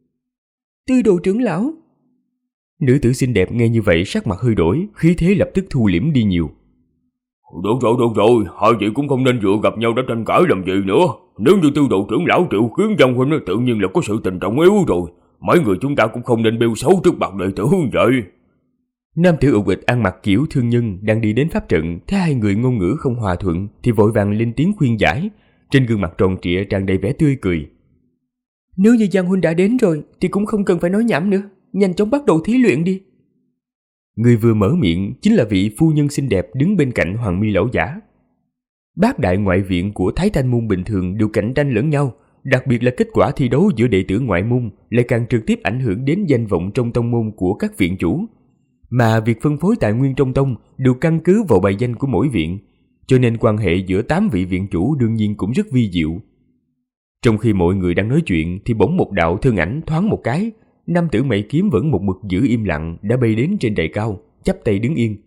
Tư đồ trưởng lão. Nữ tử xinh đẹp nghe như vậy sắc mặt hơi đổi, khí thế lập tức thu liễm đi nhiều. Được rồi, hai vị cũng không nên vừa gặp nhau đã tranh cãi làm gì nữa. Nếu như Tư đồ trưởng lão triệu kiến Văn huynh tự nhiên là có sự tình trọng yếu rồi. Mấy người chúng ta cũng không nên bêu xấu trước mặt đệ tử vậy. Nam tử ục ịch ăn mặc kiểu thương nhân đang đi đến pháp trận, thấy hai người ngôn ngữ không hòa thuận thì vội vàng lên tiếng khuyên giải, trên gương mặt tròn trịa tràn đầy vẻ tươi cười. Nếu như Giang huynh đã đến rồi thì cũng không cần phải nói nhảm nữa, nhanh chóng bắt đầu thí luyện đi. Người vừa mở miệng chính là vị phu nhân xinh đẹp đứng bên cạnh Hoàng Mi lão giả. Bát đại ngoại viện của Thái Thanh môn bình thường đều cạnh tranh lẫn nhau, đặc biệt là kết quả thi đấu giữa đệ tử ngoại môn lại càng trực tiếp ảnh hưởng đến danh vọng trong tông môn của các viện chủ. Mà việc phân phối tài nguyên trong tông đều căn cứ vào bài danh của mỗi viện, cho nên quan hệ giữa 8 vị viện chủ đương nhiên cũng rất vi diệu. Trong khi mọi người đang nói chuyện thì bỗng một đạo thân ảnh thoáng một cái, nam tử mày kiếm vẫn một mực giữ im lặng đã bay đến trên đài cao, chắp tay đứng yên.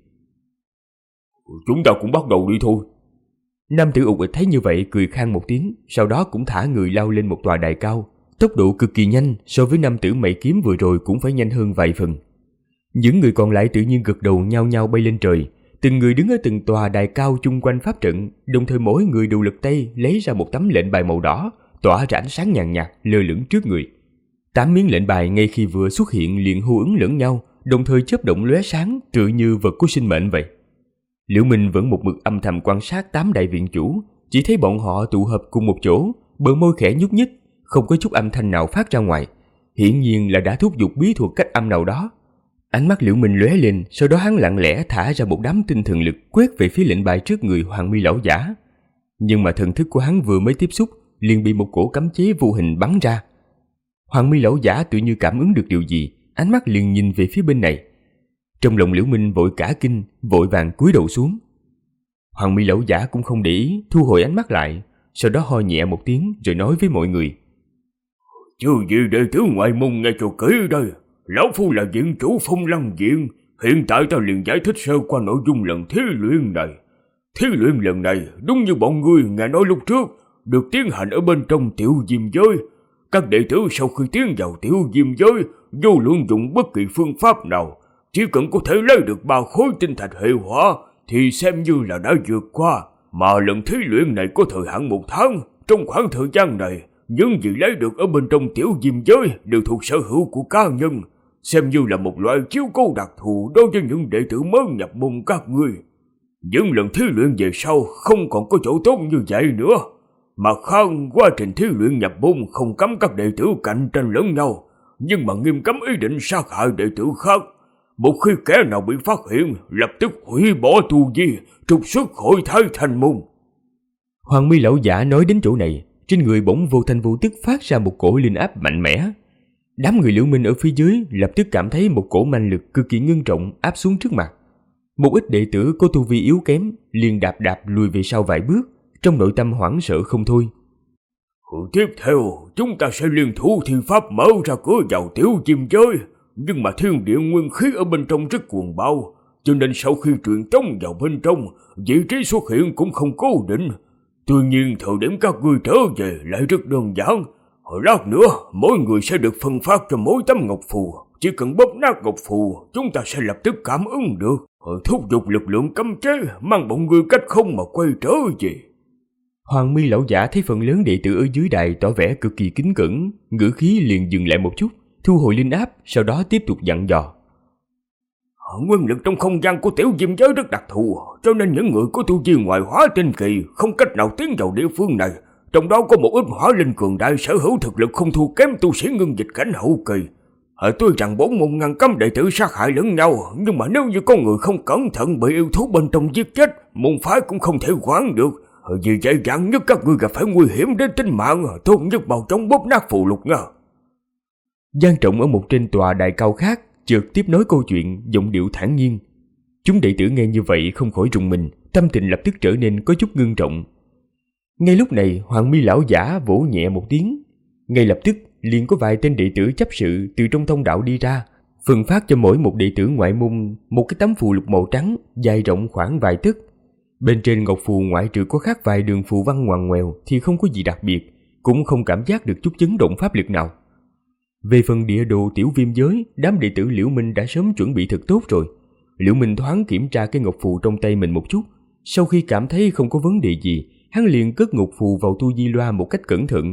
Chúng ta cũng bắt đầu đi thôi. Nam tử ục ịch thấy như vậy cười khan một tiếng, sau đó cũng thả người lao lên một tòa đài cao, tốc độ cực kỳ nhanh, so với nam tử mày kiếm vừa rồi cũng phải nhanh hơn vài phần. Những người còn lại tự nhiên gật đầu nhao nhao bay lên trời, từng người đứng ở từng tòa đài cao chung quanh pháp trận, đồng thời mỗi người đều lật tay lấy ra một tấm lệnh bài màu đỏ, tỏa ra ánh sáng nhàn nhạt lơ lửng trước người. 8 miếng lệnh bài ngay khi vừa xuất hiện liền hô ứng lẫn nhau, đồng thời chớp động lóe sáng, tựa như vật có sinh mệnh vậy. Liễu Minh vẫn một mực âm thầm quan sát 8 đại viện chủ, chỉ thấy bọn họ tụ hợp cùng một chỗ, bờ môi khẽ nhúc nhích, không có chút âm thanh nào phát ra ngoài, hiển nhiên là đã thúc giục bí thuật cách âm nào đó. Ánh mắt Liễu Minh lóe lên, sau đó hắn lặng lẽ thả ra một đám tinh thần lực quét về phía lệnh bài trước người Hoàng Mi lão giả. Nhưng mà thần thức của hắn vừa mới tiếp xúc, liền bị một cổ cấm chế vô hình bắn ra. Hoàng Mi lão giả tự như cảm ứng được điều gì, ánh mắt liền nhìn về phía bên này. Trong lòng Liễu Minh vội cả kinh, vội vàng cúi đầu xuống. Hoàng Mi lão giả cũng không để ý, thu hồi ánh mắt lại, sau đó ho nhẹ một tiếng rồi nói với mọi người: Chứ gì đệ tử ngoại môn nghe cho kỹ đây. Lão phu là viện chủ Phong Lăng viện, hiện tại ta liền giải thích sơ qua nội dung lần thí luyện này. Thí luyện lần này đúng như bọn ngươi nghe nói lúc trước, được tiến hành ở bên trong tiểu diêm giới. Các đệ tử sau khi tiến vào tiểu diêm giới, vô luận dùng bất kỳ phương pháp nào, chỉ cần có thể lấy được 3 khối tinh thạch hệ hỏa thì xem như là đã vượt qua. Mà lần thí luyện này có thời hạn 1 tháng. Trong khoảng thời gian này, những gì lấy được ở bên trong tiểu diêm giới đều thuộc sở hữu của cá nhân, xem như là một loại chiếu cố đặc thù đối với những đệ tử mới nhập môn các ngươi. Những lần thí luyện về sau không còn có chỗ tốt như vậy nữa. Mà khoan, quá trình thí luyện nhập môn không cấm các đệ tử cạnh tranh lẫn nhau, nhưng mà nghiêm cấm ý định sát hại đệ tử khác. Một khi kẻ nào bị phát hiện, lập tức hủy bỏ tu vi, trục xuất khỏi Thái Thanh môn. Hoàng Mi lão giả nói đến chỗ này, trên người bỗng vô thanh vô tức phát ra một cổ linh áp mạnh mẽ. Đám người Liễu Minh ở phía dưới lập tức cảm thấy một cổ manh lực cực kỳ ngưng trọng áp xuống trước mặt. Một ít đệ tử có tu vi yếu kém liền đạp lùi về sau vài bước, trong nội tâm hoảng sợ không thôi. Tiếp theo, chúng ta sẽ liên thủ thi pháp mở ra cửa vào tiểu diêm giới, nhưng mà thiên địa nguyên khí ở bên trong rất cuồng bạo, cho nên sau khi truyền tống vào bên trong, vị trí xuất hiện cũng không cố định. Tuy nhiên thời điểm các ngươi trở về lại rất đơn giản. Lát nữa, mỗi người sẽ được phân phát cho mỗi tấm ngọc phù. Chỉ cần bóp nát ngọc phù, chúng ta sẽ lập tức cảm ứng được, thúc giục lực lượng cấm chế, mang bọn ngươi cách không mà quay trở về. Hoàng Mi lão giả thấy phần lớn đệ tử ở dưới đài tỏ vẻ cực kỳ kính cẩn, ngữ khí liền dừng lại một chút, thu hồi linh áp, sau đó tiếp tục dặn dò. Nguyên lực trong không gian của tiểu diêm giới rất đặc thù, cho nên những người có tu vi ngoại hóa tinh kỳ không cách nào tiến vào địa phương này. Trong đó có một ít hỏa linh cường đại sở hữu thực lực không thua kém tu sĩ ngưng dịch cảnh hậu kỳ. Tuy rằng 4 môn ngăn cấm đệ tử sát hại lẫn nhau, nhưng mà nếu như có người không cẩn thận bị yêu thú bên trong giết chết, môn phái cũng không thể quản được. Vì vậy dạng nhất các ngươi gặp phải nguy hiểm đến tính mạng, tốt nhất mau chóng bóp nát phù lục nha. Giang Trọng ở một trên tòa đài cao khác chợt tiếp nối câu chuyện, giọng điệu thản nhiên. Chúng đệ tử nghe như vậy không khỏi rùng mình, tâm tình lập tức trở nên có chút ngưng trọng. Ngay lúc này, Hoàng Mi lão giả vỗ nhẹ một tiếng, ngay lập tức liền có vài tên đệ tử chấp sự từ trong thông đạo đi ra, phân phát cho mỗi một đệ tử ngoại môn một cái tấm phù lục màu trắng dài rộng khoảng vài tấc. Bên trên ngọc phù ngoại trừ có khắc vài đường phù văn ngoằn ngoèo thì không có gì đặc biệt, cũng không cảm giác được chút chấn động pháp lực nào. Về phần địa đồ tiểu viêm giới, đám đệ tử Liễu Minh đã sớm chuẩn bị thật tốt rồi. Liễu Minh thoáng kiểm tra cái ngọc phù trong tay mình một chút, Sau khi cảm thấy không có vấn đề gì, hắn liền cất ngục phù vào tu di loa một cách cẩn thận.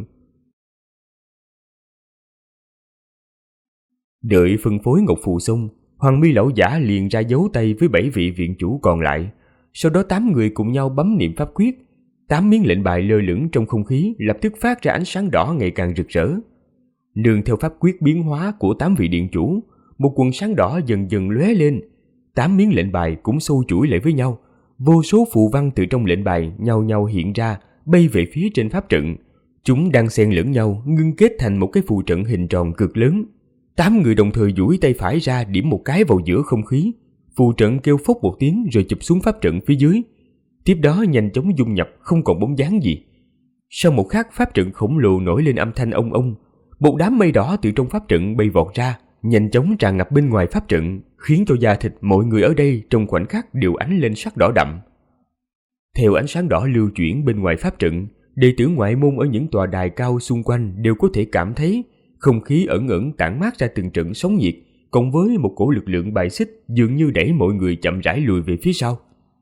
Đợi phân phối ngọc phù xong, Hoàng Mi lão giả liền ra dấu tay với 7 vị viện chủ còn lại. Sau đó 8 người cùng nhau bấm niệm pháp quyết. 8 miếng lệnh bài lơ lửng trong không khí lập tức phát ra ánh sáng đỏ ngày càng rực rỡ. Nương theo pháp quyết biến hóa của 8 vị điện chủ, một quần sáng đỏ dần dần lóe lên. 8 miếng lệnh bài cũng xô chuỗi lại với nhau. Vô số phù văn từ trong lệnh bài nhau nhau hiện ra, bay về phía trên pháp trận. Chúng đang xen lẫn nhau, ngưng kết thành một cái phù trận hình tròn cực lớn. 8 người đồng thời duỗi tay phải ra điểm một cái vào giữa không khí. Phù trận kêu phốc một tiếng rồi chụp xuống pháp trận phía dưới. Tiếp đó nhanh chóng dung nhập, không còn bóng dáng gì. Sau một khắc, pháp trận khổng lồ nổi lên âm thanh ông ông. Một đám mây đỏ từ trong pháp trận bay vọt ra, nhanh chóng tràn ngập bên ngoài pháp trận, khiến cho da thịt mọi người ở đây trong khoảnh khắc đều ánh lên sắc đỏ đậm. Theo ánh sáng đỏ lưu chuyển bên ngoài pháp trận, đệ tử ngoại môn ở những tòa đài cao xung quanh đều có thể cảm thấy không khí ẩn ẩn tản mát ra từng trận sóng nhiệt, cộng với một cổ lực lượng bài xích dường như đẩy mọi người chậm rãi lùi về phía sau.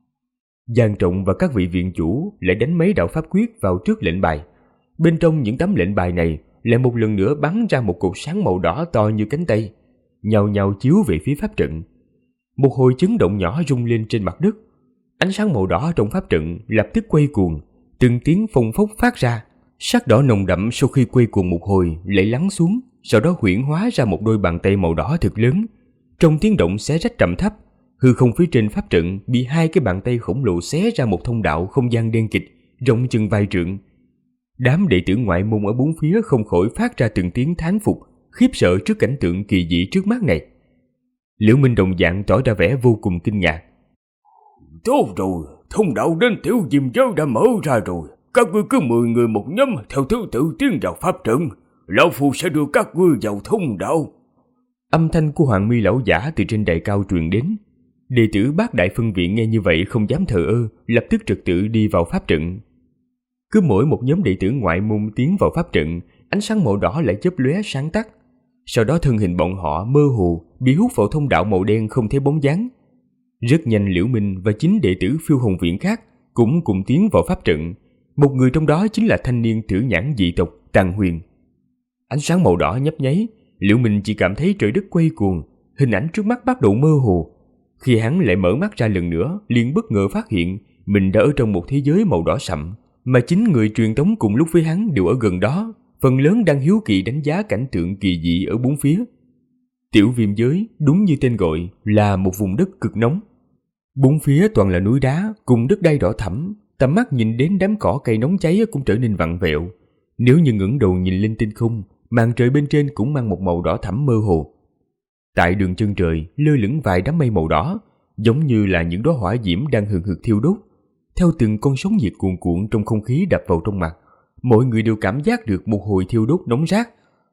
Giang Trọng và các vị viện chủ lại đánh mấy đạo pháp quyết vào trước lệnh bài. Bên trong những tấm lệnh bài này lại một lần nữa bắn ra một cột sáng màu đỏ to như cánh tay, nhào nhào chiếu về phía pháp trận. Một hồi chấn động nhỏ rung lên trên mặt đất. Ánh sáng màu đỏ trong pháp trận lập tức quay cuồng, từng tiếng phông phốc phát ra. Sắc đỏ nồng đậm sau khi quay cuồng một hồi lại lắng xuống, sau đó huyễn hóa ra một đôi bàn tay màu đỏ thực lớn. Trong tiếng động xé rách trầm thấp, hư không phía trên pháp trận bị hai cái bàn tay khổng lồ xé ra một thông đạo không gian đen kịt, rộng chừng vài trượng. Đám đệ tử ngoại môn ở bốn phía không khỏi phát ra từng tiếng thán phục, khiếp sợ trước cảnh tượng kỳ dị trước mắt này. Liễu Minh đồng dạng tỏ ra vẻ vô cùng kinh ngạc. Tốt rồi, thông đạo đến tiểu diêm giới đã mở ra rồi. Các ngươi cứ 10 người một nhóm theo thứ tự tiến vào pháp trận. Lão Phu sẽ đưa các ngươi vào thông đạo. Âm thanh của Hoàng Mi lão giả từ trên đài cao truyền đến. Đệ tử Bát Đại Phân Viện nghe như vậy không dám thờ ơ, lập tức trật tự đi vào pháp trận. Cứ mỗi một nhóm đệ tử ngoại môn tiến vào pháp trận, ánh sáng màu đỏ lại chớp lóe sáng tắt. Sau đó thân hình bọn họ mơ hồ bị hút vào thông đạo màu đen không thấy bóng dáng. Rất nhanh Liễu Minh và 9 đệ tử Phiêu Hồng Viện khác cũng cùng tiến vào pháp trận. Một người trong đó chính là thanh niên Tử Nhãn dị tộc Tàn Huyền. Ánh sáng màu đỏ nhấp nháy, Liễu Minh chỉ cảm thấy trời đất quay cuồng, hình ảnh trước mắt bắt đầu mơ hồ. Khi hắn lại mở mắt ra lần nữa, liền bất ngờ phát hiện mình đã ở trong một thế giới màu đỏ sậm, mà 9 người truyền tống cùng lúc với hắn đều ở gần đó, phần lớn đang hiếu kỳ đánh giá cảnh tượng kỳ dị ở bốn phía. Tiểu Viêm giới đúng như tên gọi là một vùng đất cực nóng. Bốn phía toàn là núi đá cùng đất đai đỏ thẫm, tầm mắt nhìn đến đám cỏ cây nóng cháy cũng trở nên vặn vẹo. Nếu như ngẩng đầu nhìn lên tinh không, màn trời bên trên cũng mang một màu đỏ thẫm mơ hồ. Tại đường chân trời lơ lửng vài đám mây màu đỏ, giống như là những đóa hỏa diễm đang hừng hực thiêu đốt. Theo từng con sóng nhiệt cuồn cuộn trong không khí đập vào trong mặt, mọi người đều cảm giác được một hồi thiêu đốt nóng rát.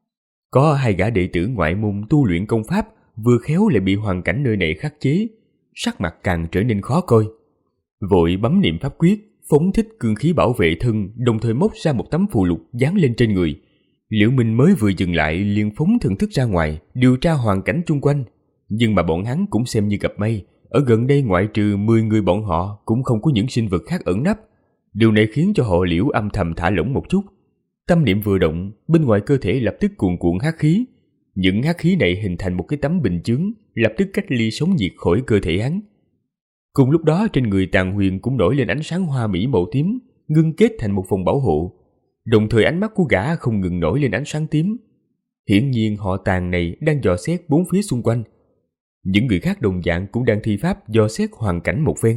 Có 2 gã đệ tử ngoại môn tu luyện công pháp vừa khéo lại bị hoàn cảnh nơi này khắc chế, sắc mặt càng trở nên khó coi. Vội bấm niệm pháp quyết, phóng thích cương khí bảo vệ thân, đồng thời móc ra một tấm phù lục dán lên trên người. Liễu Minh mới vừa dừng lại liền phóng thần thức ra ngoài điều tra hoàn cảnh chung quanh, nhưng mà bọn hắn cũng xem như gặp may, ở gần đây ngoại trừ 10 người bọn họ cũng không có những sinh vật khác ẩn nấp. Điều này khiến cho họ Liễu âm thầm thả lỏng một chút. Tâm niệm vừa động, bên ngoài cơ thể lập tức cuồn cuộn hắc khí. Những hắc khí này hình thành một cái tấm bình chướng, lập tức cách ly sóng nhiệt khỏi cơ thể hắn. Cùng lúc đó trên người Tàn Huyền cũng nổi lên ánh sáng hoa mỹ màu tím, ngưng kết thành một vòng bảo hộ. Đồng thời ánh mắt của gã không ngừng nổi lên ánh sáng tím. Hiển nhiên họ Tàn này đang dò xét bốn phía xung quanh. Những người khác đồng dạng cũng đang thi pháp dò xét hoàn cảnh một phen.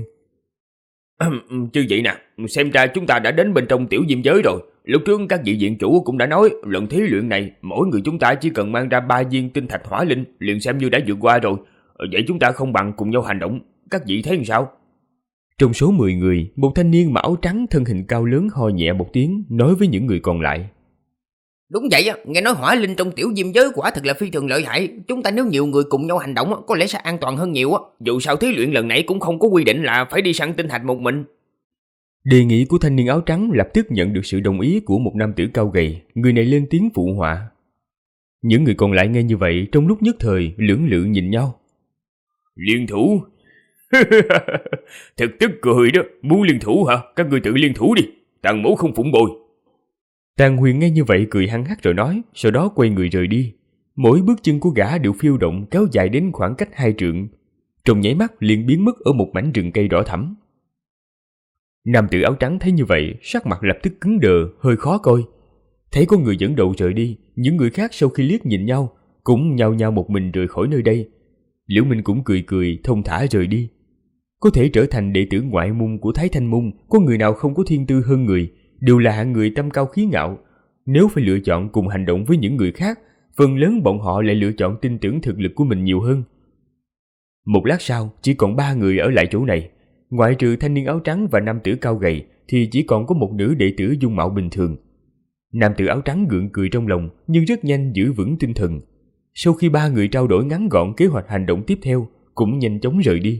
Chứ vậy nè, xem ra chúng ta đã đến bên trong tiểu diêm giới rồi. Lúc trước các vị viện chủ cũng đã nói, lần thí luyện này mỗi người chúng ta chỉ cần mang ra 3 viên tinh thạch hỏa linh liền xem như đã vượt qua rồi. Vậy chúng ta không bằng cùng nhau hành động, các vị thấy làm sao? Trong số 10 người, một thanh niên mặc áo trắng thân hình cao lớn ho nhẹ một tiếng nói với những người còn lại. Đúng vậy, nghe nói hỏa linh trong tiểu diêm giới quả thực là phi thường lợi hại. Chúng ta nếu nhiều người cùng nhau hành động có lẽ sẽ an toàn hơn nhiều. Dù sao thí luyện lần này cũng không có quy định là phải đi săn tinh thạch một mình. Đề nghị của thanh niên áo trắng lập tức nhận được sự đồng ý của một nam tử cao gầy. Người này lên tiếng phụ họa. Những người còn lại nghe như vậy trong lúc nhất thời lưỡng lự nhìn nhau. Liên thủ, Thật tức cười đó, muốn liên thủ hả? Các ngươi tự liên thủ đi, Tàng mẫu không phụng bồi. Tàng Huyền nghe như vậy cười hăng hắc rồi nói, sau đó quay người rời đi. Mỗi bước chân của gã đều phiêu động kéo dài đến khoảng cách 2 trượng. Trong nháy mắt liền biến mất ở một mảnh rừng cây đỏ thẫm. Nam tử áo trắng thấy như vậy, sắc mặt lập tức cứng đờ, hơi khó coi. Thấy có người dẫn đầu rời đi, những người khác sau khi liếc nhìn nhau, cũng nhao nhao một mình rời khỏi nơi đây. Liễu Minh cũng cười cười, thông thả rời đi. Có thể trở thành đệ tử ngoại môn của Thái Thanh môn, có người nào không có thiên tư hơn người, đều là hạng người tâm cao khí ngạo. Nếu phải lựa chọn cùng hành động với những người khác, phần lớn bọn họ lại lựa chọn tin tưởng thực lực của mình nhiều hơn. Một lát sau, chỉ còn 3 người ở lại chỗ này. Ngoại trừ thanh niên áo trắng và nam tử cao gầy, thì chỉ còn có một nữ đệ tử dung mạo bình thường. Nam tử áo trắng gượng cười trong lòng, nhưng rất nhanh giữ vững tinh thần. Sau khi 3 người trao đổi ngắn gọn kế hoạch hành động tiếp theo, cũng nhanh chóng rời đi.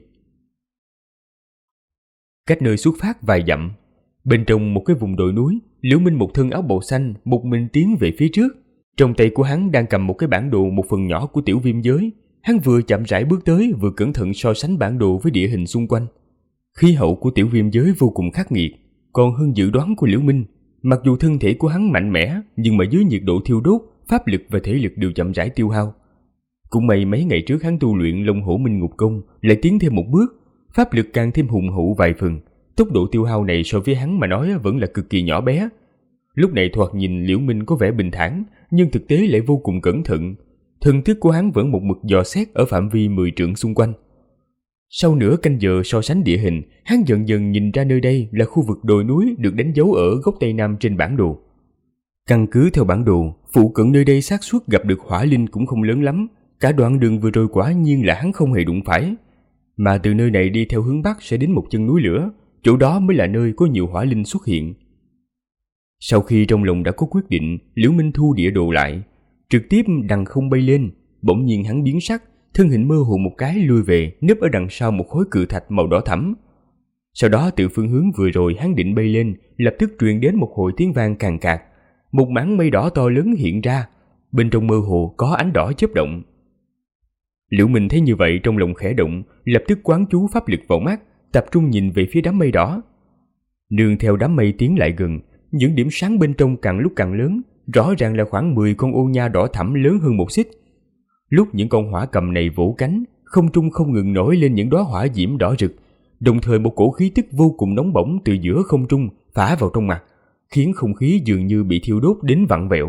Cách nơi xuất phát vài dặm, bên trong một cái vùng đồi núi, Liễu Minh một thân áo bào xanh, một mình tiến về phía trước. Trong tay của hắn đang cầm một cái bản đồ một phần nhỏ của tiểu viêm giới. Hắn vừa chậm rãi bước tới, vừa cẩn thận so sánh bản đồ với địa hình xung quanh. Khí hậu của tiểu viêm giới vô cùng khắc nghiệt, còn hơn dự đoán của Liễu Minh. Mặc dù thân thể của hắn mạnh mẽ, nhưng mà dưới nhiệt độ thiêu đốt, pháp lực và thể lực đều chậm rãi tiêu hao. Cũng may mấy ngày trước hắn tu luyện Long Hổ Minh Ngục Công lại tiến thêm một bước, pháp lực càng thêm hùng hậu vài phần. Tốc độ tiêu hao này so với hắn mà nói vẫn là cực kỳ nhỏ bé. Lúc này thoạt nhìn Liễu Minh có vẻ bình thản, nhưng thực tế lại vô cùng cẩn thận. Thần thức của hắn vẫn một mực dò xét ở phạm vi 10 trượng xung quanh. Sau nửa canh giờ so sánh địa hình, hắn dần dần nhìn ra nơi đây là khu vực đồi núi được đánh dấu ở góc tây nam trên bản đồ. Căn cứ theo bản đồ, phụ cận nơi đây xác suất gặp được hỏa linh cũng không lớn lắm. Cả đoạn đường vừa rồi quả nhiên là hắn không hề đụng phải. Mà từ nơi này đi theo hướng bắc sẽ đến một chân núi lửa, chỗ đó mới là nơi có nhiều hỏa linh xuất hiện. Sau khi trong lòng đã có quyết định, Liễu Minh thu địa đồ lại, trực tiếp đằng không bay lên. Bỗng nhiên hắn biến sắc, thân hình mơ hồ một cái lùi về, núp ở đằng sau một khối cự thạch màu đỏ thẫm. Sau đó từ phương hướng vừa rồi hắn định bay lên, lập tức truyền đến một hồi tiếng vang càn cạt. Một mảng mây đỏ to lớn hiện ra, bên trong mơ hồ có ánh đỏ chớp động. Liễu Minh thấy như vậy trong lòng khẽ động, lập tức quán chú pháp lực vào mắt, tập trung nhìn về phía đám mây đỏ. Nương theo đám mây tiến lại gần, những điểm sáng bên trong càng lúc càng lớn, rõ ràng là khoảng 10 con ô nha đỏ thẫm lớn hơn một xích. Lúc những con hỏa cầm này vỗ cánh, không trung không ngừng nổi lên những đóa hỏa diễm đỏ rực, đồng thời một cổ khí tức vô cùng nóng bỏng từ giữa không trung phả vào trong mặt, khiến không khí dường như bị thiêu đốt đến vặn vẹo.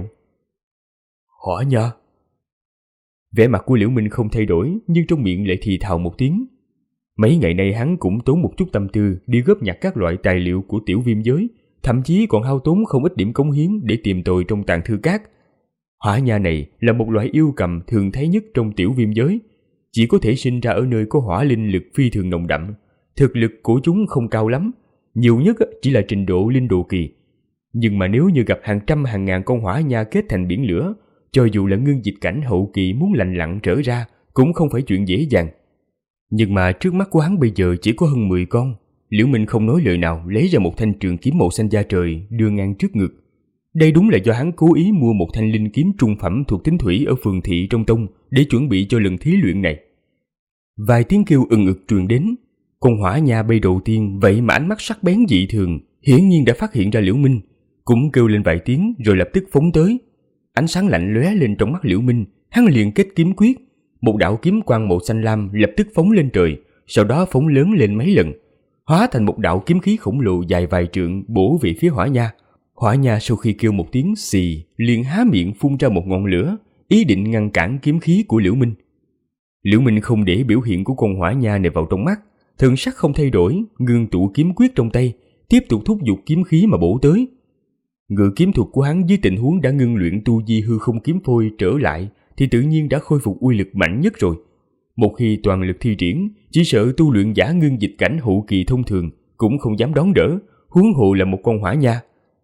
Hỏa nha! Vẻ mặt của Liễu Minh không thay đổi, nhưng trong miệng lại thì thào một tiếng. Mấy ngày nay hắn cũng tốn một chút tâm tư đi góp nhặt các loại tài liệu của tiểu viêm giới, thậm chí còn hao tốn không ít điểm cống hiến để tìm tòi trong tàng thư các. Hỏa nha này là một loại yêu cầm thường thấy nhất trong tiểu viêm giới, chỉ có thể sinh ra ở nơi có hỏa linh lực phi thường nồng đậm. Thực lực của chúng không cao lắm, nhiều nhất chỉ là trình độ linh đồ kỳ. Nhưng mà nếu như gặp hàng trăm hàng ngàn con hỏa nha kết thành biển lửa, cho dù là ngưng dịch cảnh hậu kỳ muốn lành lặn trở ra cũng không phải chuyện dễ dàng. Nhưng mà trước mắt của hắn bây giờ chỉ có hơn 10 con. Liễu Minh không nói lời nào, lấy ra một thanh trường kiếm màu xanh da trời đưa ngang trước ngực. Đây đúng là do hắn cố ý mua một thanh linh kiếm trung phẩm thuộc tính thủy ở phường thị trong tông để chuẩn bị cho lần thí luyện này. Vài tiếng kêu ừng ực truyền đến. Con hỏa nha bay đầu tiên vậy mà ánh mắt sắc bén dị thường, hiển nhiên đã phát hiện ra Liễu Minh, cũng kêu lên vài tiếng rồi lập tức phóng tới. Ánh sáng lạnh lóe lên trong mắt Liễu Minh, hắn liền kết kiếm quyết, một đạo kiếm quang màu xanh lam lập tức phóng lên trời, sau đó phóng lớn lên mấy lần, hóa thành một đạo kiếm khí khổng lồ dài vài trượng bổ về phía hỏa nha. Hỏa nha sau khi kêu một tiếng xì, liền há miệng phun ra một ngọn lửa, ý định ngăn cản kiếm khí của Liễu Minh. Liễu Minh không để biểu hiện của con hỏa nha này vào trong mắt, thần sắc không thay đổi, ngưng tụ kiếm quyết trong tay, tiếp tục thúc giục kiếm khí mà bổ tới. Ngự kiếm thuật của hắn dưới tình huống đã ngưng luyện tu vi hư không kiếm phôi trở lại thì tự nhiên đã khôi phục uy lực mạnh nhất rồi. Một khi toàn lực thi triển, chỉ sợ tu luyện giả ngưng dịch cảnh hậu kỳ thông thường cũng không dám đón đỡ, huống hồ là một con hỏa nha.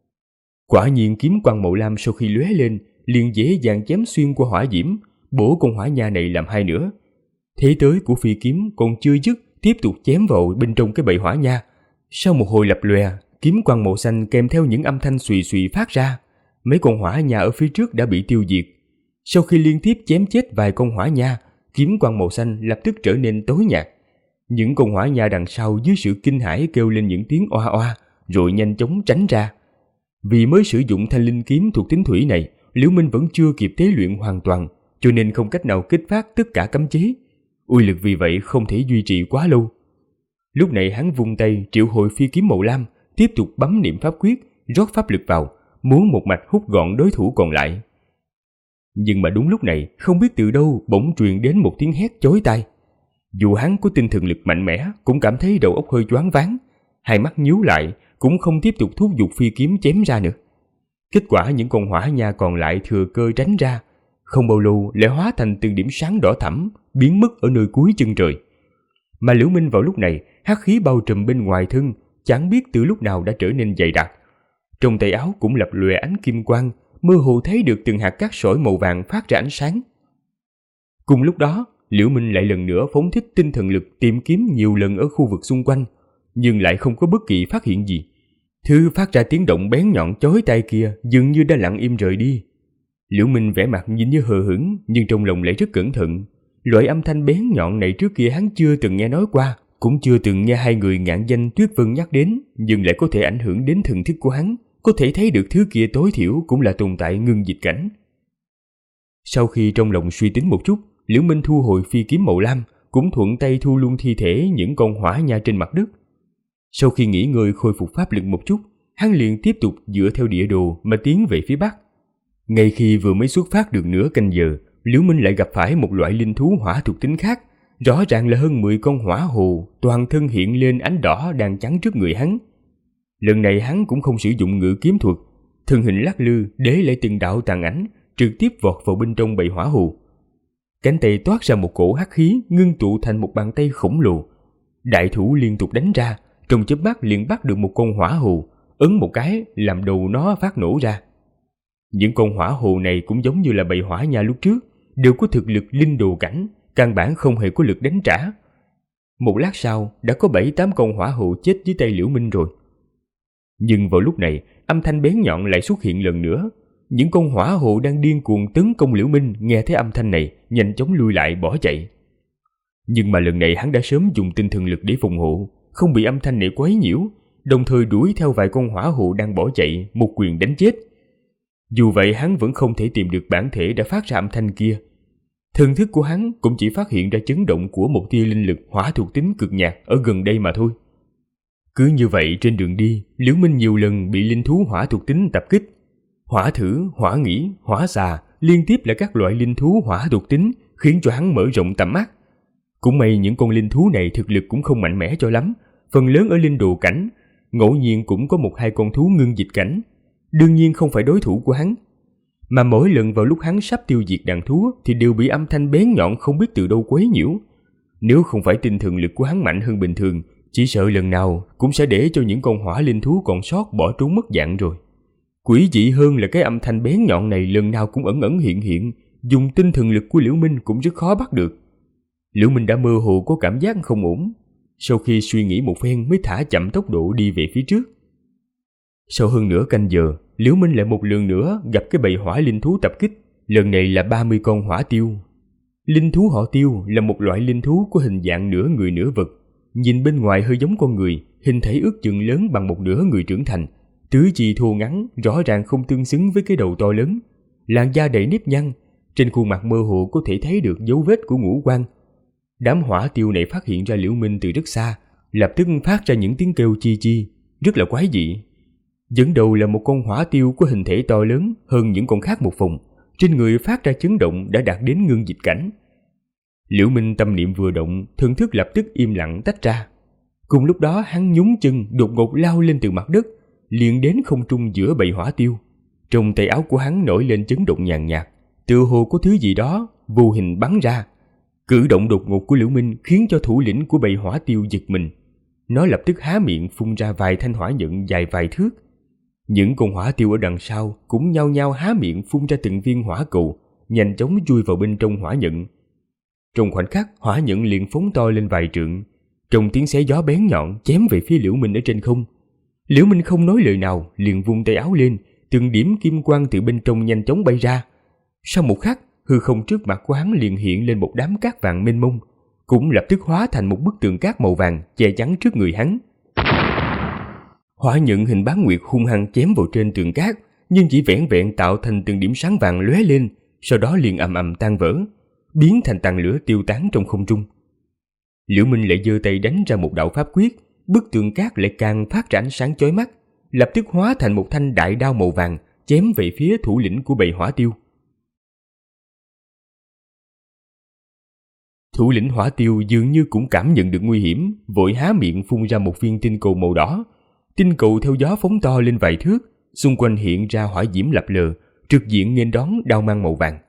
Quả nhiên kiếm quang màu lam sau khi lóe lên liền dễ dàng chém xuyên qua hỏa diễm, bổ con hỏa nha này làm hai nửa. Thế tới của phi kiếm còn chưa dứt, tiếp tục chém vào bên trong cái bầy hỏa nha. Sau một hồi lập lòe, kiếm quang màu xanh kèm theo những âm thanh xùy xùy phát ra, mấy con hỏa nha ở phía trước đã bị tiêu diệt. Sau khi liên tiếp chém chết vài con hỏa nha, kiếm quang màu xanh lập tức trở nên tối nhạt. Những con hỏa nha đằng sau dưới sự kinh hãi kêu lên những tiếng oa oa, rồi nhanh chóng tránh ra. Vì mới sử dụng thanh linh kiếm thuộc tính thủy này, Liễu Minh vẫn chưa kịp tế luyện hoàn toàn, cho nên không cách nào kích phát tất cả cấm chế. Uy lực vì vậy không thể duy trì quá lâu. Lúc này hắn vung tay triệu hồi phi kiếm màu lam, tiếp tục bấm niệm pháp quyết, rót pháp lực vào, muốn một mạch hút gọn đối thủ còn lại. Nhưng mà đúng lúc này, không biết từ đâu bỗng truyền đến một tiếng hét chói tai. Dù hắn có tinh thần lực mạnh mẽ, cũng cảm thấy đầu óc hơi choáng váng, hai mắt nhíu lại, cũng không tiếp tục thúc giục phi kiếm chém ra nữa. Kết quả những con hỏa nha còn lại thừa cơ tránh ra, không bao lâu lại hóa thành từng điểm sáng đỏ thẫm, biến mất ở nơi cuối chân trời. Mà Liễu Minh vào lúc này, hắc khí bao trùm bên ngoài thân, chẳng biết từ lúc nào đã trở nên dày đặc. Trong tay áo cũng lập lòe ánh kim quang, mơ hồ thấy được từng hạt cát sỏi màu vàng phát ra ánh sáng. Cùng lúc đó, Liễu Minh lại lần nữa phóng thích tinh thần lực tìm kiếm nhiều lần ở khu vực xung quanh, nhưng lại không có bất kỳ phát hiện gì. Thứ phát ra tiếng động bén nhọn chói tai kia dường như đã lặng im rời đi. Liễu Minh vẻ mặt nhìn như hờ hững, nhưng trong lòng lại rất cẩn thận. Loại âm thanh bén nhọn này trước kia hắn chưa từng nghe nói qua, cũng chưa từng nghe hai người ngạn danh Tuyết Vân nhắc đến, nhưng lại có thể ảnh hưởng đến thần thức của hắn, có thể thấy được thứ kia tối thiểu cũng là tồn tại ngưng dịch cảnh. Sau khi trong lòng suy tính một chút, Liễu Minh thu hồi phi kiếm màu lam, cũng thuận tay thu luôn thi thể những con hỏa nha trên mặt đất. Sau khi nghỉ ngơi khôi phục pháp lực một chút, hắn liền tiếp tục dựa theo địa đồ mà tiến về phía bắc. Ngay khi vừa mới xuất phát được nửa canh giờ, Liễu Minh lại gặp phải một loại linh thú hỏa thuộc tính khác, rõ ràng là hơn 10 con hỏa hồ, toàn thân hiện lên ánh đỏ đang chắn trước người hắn. Lần này hắn cũng không sử dụng ngự kiếm thuật, thân hình lắc lư để lại từng đạo tàn ảnh, trực tiếp vọt vào bên trong bầy hỏa hồ. Cánh tay toát ra một cổ hắc khí, ngưng tụ thành một bàn tay khổng lồ. Đại thủ liên tục đánh ra, trong chớp mắt liền bắt được một con hỏa hồ, ấn một cái làm đầu nó phát nổ ra. Những con hỏa hồ này cũng giống như là bầy hỏa nha lúc trước, đều có thực lực linh đồ cảnh, căn bản không hề có lực đánh trả. Một lát sau, đã có 7-8 con hỏa hồ chết dưới tay Liễu Minh rồi. Nhưng vào lúc này, âm thanh bén nhọn lại xuất hiện lần nữa. Những con hỏa hồ đang điên cuồng tấn công Liễu Minh nghe thấy âm thanh này, nhanh chóng lui lại bỏ chạy. Nhưng mà lần này hắn đã sớm dùng tinh thần lực để phòng hộ, không bị âm thanh này quấy nhiễu, đồng thời đuổi theo vài con hỏa hồ đang bỏ chạy, một quyền đánh chết. Dù vậy hắn vẫn không thể tìm được bản thể đã phát ra âm thanh kia. Thần thức của hắn cũng chỉ phát hiện ra chấn động của một tia linh lực hỏa thuộc tính cực nhạt ở gần đây mà thôi. Cứ như vậy trên đường đi, Liễu Minh nhiều lần bị linh thú hỏa thuộc tính tập kích. Hỏa thử, hỏa nghỉ, hỏa xà liên tiếp là các loại linh thú hỏa thuộc tính, khiến cho hắn mở rộng tầm mắt. Cũng may những con linh thú này thực lực cũng không mạnh mẽ cho lắm, phần lớn ở linh đồ cảnh, ngẫu nhiên cũng có 1-2 con thú ngưng dịch cảnh, đương nhiên không phải đối thủ của hắn. Mà mỗi lần vào lúc hắn sắp tiêu diệt đàn thú thì đều bị âm thanh bén nhọn không biết từ đâu quấy nhiễu. Nếu không phải tinh thần lực của hắn mạnh hơn bình thường, chỉ sợ lần nào cũng sẽ để cho những con hỏa linh thú còn sót bỏ trốn mất dạng rồi. Quỷ dị hơn là cái âm thanh bén nhọn này lần nào cũng ẩn ẩn hiện hiện, dùng tinh thần lực của Liễu Minh cũng rất khó bắt được. Liễu Minh đã mơ hồ có cảm giác không ổn, sau khi suy nghĩ một phen mới thả chậm tốc độ đi về phía trước. Sau hơn nửa canh giờ, Liễu Minh lại một lần nữa gặp cái bầy hỏa linh thú tập kích, lần này là 30 con hỏa tiêu. Linh thú họ Tiêu là một loại linh thú có hình dạng nửa người nửa vật, nhìn bên ngoài hơi giống con người, hình thể ước chừng lớn bằng một nửa người trưởng thành, tứ chi thô ngắn, rõ ràng không tương xứng với cái đầu to lớn, làn da đầy nếp nhăn, trên khuôn mặt mơ hồ có thể thấy được dấu vết của ngũ quan. Đám hỏa tiêu này phát hiện ra Liễu Minh từ rất xa, lập tức phát ra những tiếng kêu chi chi, rất là quái dị. Dẫn đầu là một con hỏa tiêu có hình thể to lớn hơn những con khác một phần, trên người phát ra chấn động đã đạt đến ngưng dịch cảnh. Liễu Minh tâm niệm vừa động, thần thức lập tức im lặng tách ra. Cùng lúc đó hắn nhún chân đột ngột lao lên từ mặt đất, liền đến không trung giữa bầy hỏa tiêu. Trong tay áo của hắn nổi lên chấn động nhàn nhạt, tựa hồ có thứ gì đó vô hình bắn ra. Cử động đột ngột của Liễu Minh khiến cho thủ lĩnh của bầy hỏa tiêu giật mình. Nó lập tức há miệng phun ra vài thanh hỏa nhận dài vài thước. Những con hỏa tiêu ở đằng sau cũng nhao nhao há miệng phun ra từng viên hỏa cầu, nhanh chóng chui vào bên trong hỏa nhận. Trong khoảnh khắc, hỏa nhận liền phóng to lên vài trượng, trong tiếng xé gió bén nhọn chém về phía Liễu Minh ở trên không. Liễu Minh không nói lời nào, liền vung tay áo lên, từng điểm kim quang từ bên trong nhanh chóng bay ra. Sau một khắc, hư không trước mặt của hắn liền hiện lên một đám cát vàng mênh mông, cũng lập tức hóa thành một bức tường cát màu vàng che chắn trước người hắn. Hỏa nhận hình bán nguyệt hung hăng chém vào trên tường cát, nhưng chỉ vẻn vẹn tạo thành từng điểm sáng vàng lóe lên, sau đó liền ầm ầm tan vỡ, biến thành tàn lửa tiêu tán trong không trung. Liễu Minh lại giơ tay đánh ra một đạo pháp quyết, bức tường cát lại càng phát ra ánh sáng chói mắt, lập tức hóa thành một thanh đại đao màu vàng chém về phía thủ lĩnh của bầy hỏa tiêu. Thủ lĩnh hỏa tiêu dường như cũng cảm nhận được nguy hiểm, vội há miệng phun ra một viên tinh cầu màu đỏ. Tinh cầu theo gió phóng to lên vài thước, xung quanh hiện ra hỏa diễm lập lờ, trực diện nghênh đón đao mang màu vàng.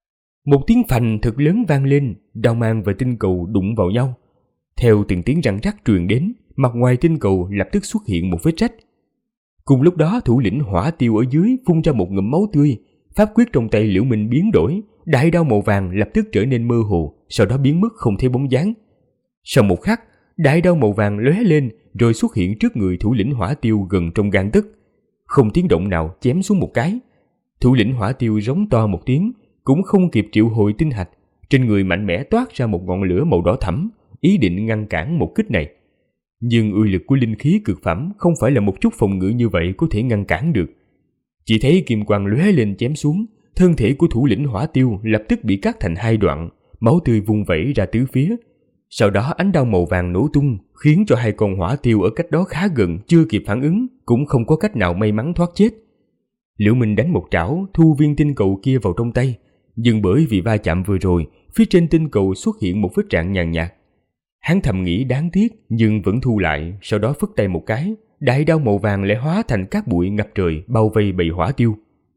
Một tiếng phành thật lớn vang lên, đao mang và tinh cầu đụng vào nhau. Theo từng tiếng răng rắc truyền đến, mặt ngoài tinh cầu lập tức xuất hiện một vết rách. Cùng lúc đó, thủ lĩnh hỏa tiêu ở dưới phun ra một ngụm máu tươi, pháp quyết trong tay Liễu Minh biến đổi, đại đao màu vàng lập tức trở nên mơ hồ, sau đó biến mất không thấy bóng dáng. Sau một khắc, đại đao màu vàng lóe lên rồi xuất hiện trước người thủ lĩnh hỏa tiêu gần trong gang tấc, không tiếng động nào chém xuống một cái. Thủ lĩnh hỏa tiêu rống to một tiếng, cũng không kịp triệu hồi tinh hạch, trên người mạnh mẽ toát ra một ngọn lửa màu đỏ thẫm, ý định ngăn cản một kích này. Nhưng uy lực của linh khí cực phẩm không phải là một chút phòng ngự như vậy có thể ngăn cản được. Chỉ thấy kim quang lóe lên chém xuống, thân thể của thủ lĩnh hỏa tiêu lập tức bị cắt thành hai đoạn, máu tươi vung vẩy ra tứ phía. Sau đó ánh đao màu vàng nổ tung, khiến cho hai con hỏa tiêu ở cách đó khá gần chưa kịp phản ứng, cũng không có cách nào may mắn thoát chết. Liễu Minh đánh một trảo thu viên tinh cầu kia vào trong tay, nhưng bởi vì va chạm vừa rồi, phía trên tinh cầu xuất hiện một vết rạn nhàn nhạt. Hắn thầm nghĩ đáng tiếc nhưng vẫn thu lại, sau đó phất tay một cái, đại đao màu vàng lại hóa thành cát bụi ngập trời bao vây bầy hỏa tiêu.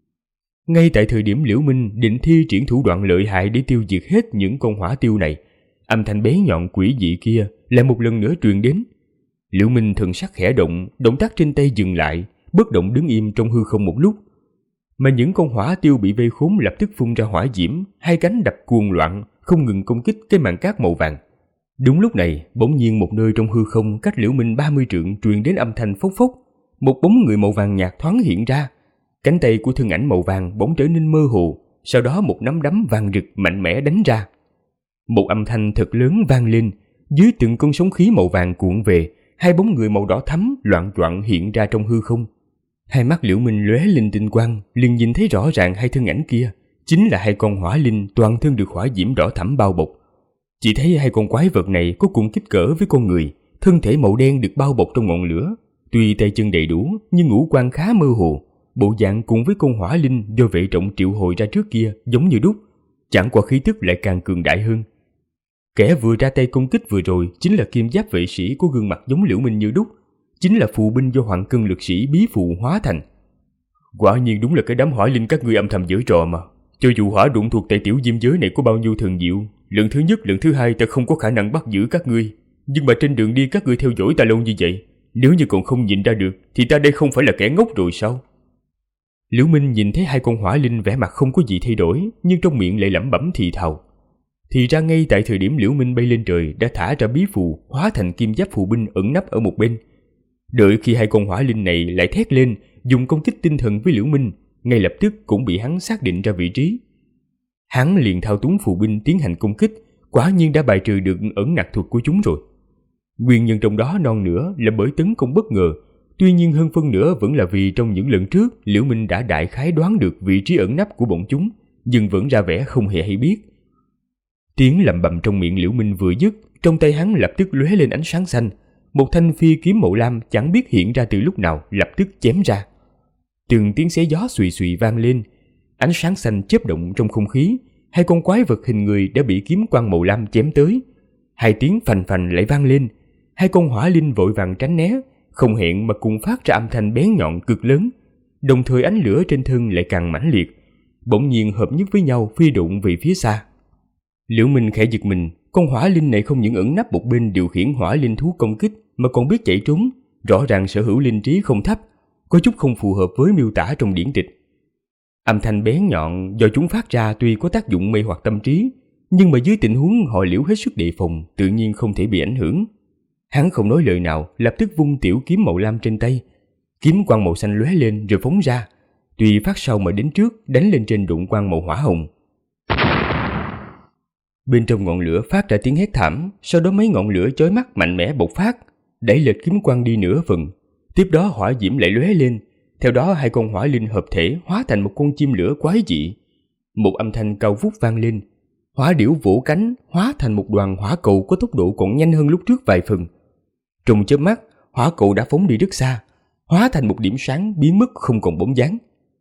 Ngay tại thời điểm Liễu Minh định thi triển thủ đoạn lợi hại để tiêu diệt hết những con hỏa tiêu này, âm thanh bé nhọn quỷ dị kia lại một lần nữa truyền đến. Liễu Minh thần sắc khẽ động, động tác trên tay dừng lại, bất động đứng im trong hư không một lúc. Mà những con hỏa tiêu bị vây khốn lập tức phun ra hỏa diễm, hai cánh đập cuồng loạn, không ngừng công kích cái màn cát màu vàng. Đúng lúc này, bỗng nhiên một nơi trong hư không cách Liễu Minh 30 trượng truyền đến âm thanh phốc phốc, một bóng người màu vàng nhạt thoáng hiện ra. Cánh tay của thân ảnh màu vàng bỗng trở nên mơ hồ, sau đó một nắm đấm vàng rực mạnh mẽ đánh ra. Một âm thanh thật lớn vang lên, dưới từng con sóng khí màu vàng cuộn về, hai bóng người màu đỏ thắm loạng choạng hiện ra trong hư không. Hai mắt Liễu Minh lóe lên tinh quang, liền nhìn thấy rõ ràng hai thân ảnh kia chính là hai con hỏa linh toàn thân được hỏa diễm đỏ thẫm bao bọc. Chỉ thấy hai con quái vật này có cùng kích cỡ với con người, thân thể màu đen được bao bọc trong ngọn lửa, tuy tay chân đầy đủ nhưng ngũ quan khá mơ hồ, bộ dạng cùng với con hỏa linh do vệ trọng triệu hồi ra trước kia giống như đúc, chẳng qua khí tức lại càng cường đại hơn. Kẻ vừa ra tay công kích vừa rồi chính là kim giáp vệ sĩ có gương mặt giống Liễu Minh như đúc, chính là phù binh do Hoàng Cân lực sĩ bí phù hóa thành. Quả nhiên đúng là cái đám hỏa linh các ngươi âm thầm giở trò mà. Cho dù hỏa đụng thuộc tại tiểu diêm giới này có bao nhiêu thần diệu, lần thứ nhất, lần thứ hai ta không có khả năng bắt giữ các ngươi, nhưng mà trên đường đi các ngươi theo dõi ta lâu như vậy, nếu như còn không nhìn ra được thì ta đây không phải là kẻ ngốc rồi sao? Liễu Minh nhìn thấy hai con hỏa linh vẻ mặt không có gì thay đổi, nhưng trong miệng lại lẩm bẩm thì thào. Thì ra ngay tại thời điểm Liễu Minh bay lên trời đã thả ra bí phù hóa thành kim giáp phù binh ẩn nấp ở một bên. Đợi khi hai con hỏa linh này lại thét lên dùng công kích tinh thần với Liễu Minh, ngay lập tức cũng bị hắn xác định ra vị trí. Hắn liền thao túng phù binh tiến hành công kích, quả nhiên đã bài trừ được ẩn nặc thuật của chúng rồi. Nguyên nhân trong đó non nữa là bởi tấn công bất ngờ, tuy nhiên hơn phân nửa vẫn là vì trong những lần trước Liễu Minh đã đại khái đoán được vị trí ẩn nấp của bọn chúng, nhưng vẫn ra vẻ không hề hay biết. Tiếng lẩm bẩm trong miệng Liễu Minh vừa dứt, trong tay hắn lập tức lóe lên ánh sáng xanh, một thanh phi kiếm màu lam chẳng biết hiện ra từ lúc nào lập tức chém ra. Từng tiếng xé gió xùy xùy vang lên, ánh sáng xanh chớp động trong không khí, hai con quái vật hình người đã bị kiếm quang màu lam chém tới. Hai tiếng phành phành lại vang lên, hai con hỏa linh vội vàng tránh né, không hẹn mà cùng phát ra âm thanh bén nhọn cực lớn, đồng thời ánh lửa trên thân lại càng mãnh liệt, bỗng nhiên hợp nhất với nhau phi độn về phía xa. Liễu Minh khẽ giật mình, con hỏa linh này không những ẩn nấp một bên điều khiển hỏa linh thú công kích mà còn biết chạy trốn, rõ ràng sở hữu linh trí không thấp, có chút không phù hợp với miêu tả trong điển tịch. Âm thanh bén nhọn do chúng phát ra tuy có tác dụng mê hoặc tâm trí, nhưng mà dưới tình huống họ Liễu hết sức đề phòng, tự nhiên không thể bị ảnh hưởng. Hắn không nói lời nào, lập tức vung tiểu kiếm màu lam trên tay, kiếm quang màu xanh lóe lên rồi phóng ra, tuy phát sau mà đến trước đánh lên trên đụng quang màu hỏa hồng. Bên trong ngọn lửa phát ra tiếng hét thảm, sau đó mấy ngọn lửa chói mắt mạnh mẽ bộc phát, đẩy lệch kiếm quang đi nửa phần. Tiếp đó hỏa diễm lại lóe lên, theo đó hai con hỏa linh hợp thể hóa thành một con chim lửa quái dị. Một âm thanh cao vút vang lên, hỏa điểu vỗ cánh hóa thành một đoàn hỏa cầu có tốc độ còn nhanh hơn lúc trước vài phần. Trong chớp mắt, hỏa cầu đã phóng đi rất xa, hóa thành một điểm sáng biến mất không còn bóng dáng.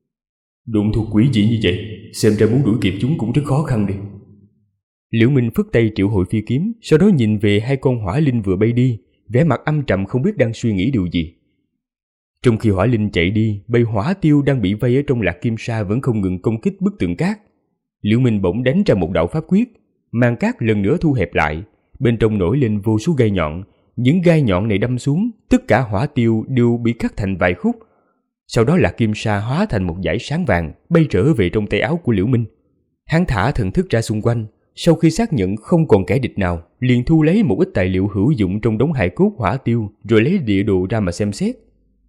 Đụng thuộc quỷ dị như vậy, xem ra muốn đuổi kịp chúng cũng rất khó khăn đi. Liễu Minh phất tay triệu hồi phi kiếm, sau đó nhìn về hai con hỏa linh vừa bay đi, vẻ mặt âm trầm không biết đang suy nghĩ điều gì. Trong khi hỏa linh chạy đi, bầy hỏa tiêu đang bị vây ở trong lạc kim sa vẫn không ngừng công kích bức tượng cát. Liễu Minh bỗng đánh ra một đạo pháp quyết, màn cát lần nữa thu hẹp lại, bên trong nổi lên vô số gai nhọn. Những gai nhọn này đâm xuống, tất cả hỏa tiêu đều bị cắt thành vài khúc. Sau đó lạc kim sa hóa thành một dải sáng vàng bay trở về trong tay áo của Liễu Minh. Hắn thả thần thức ra xung quanh, sau khi xác nhận không còn kẻ địch nào, liền thu lấy một ít tài liệu hữu dụng trong đống hài cốt hỏa tiêu, rồi lấy địa đồ ra mà xem xét.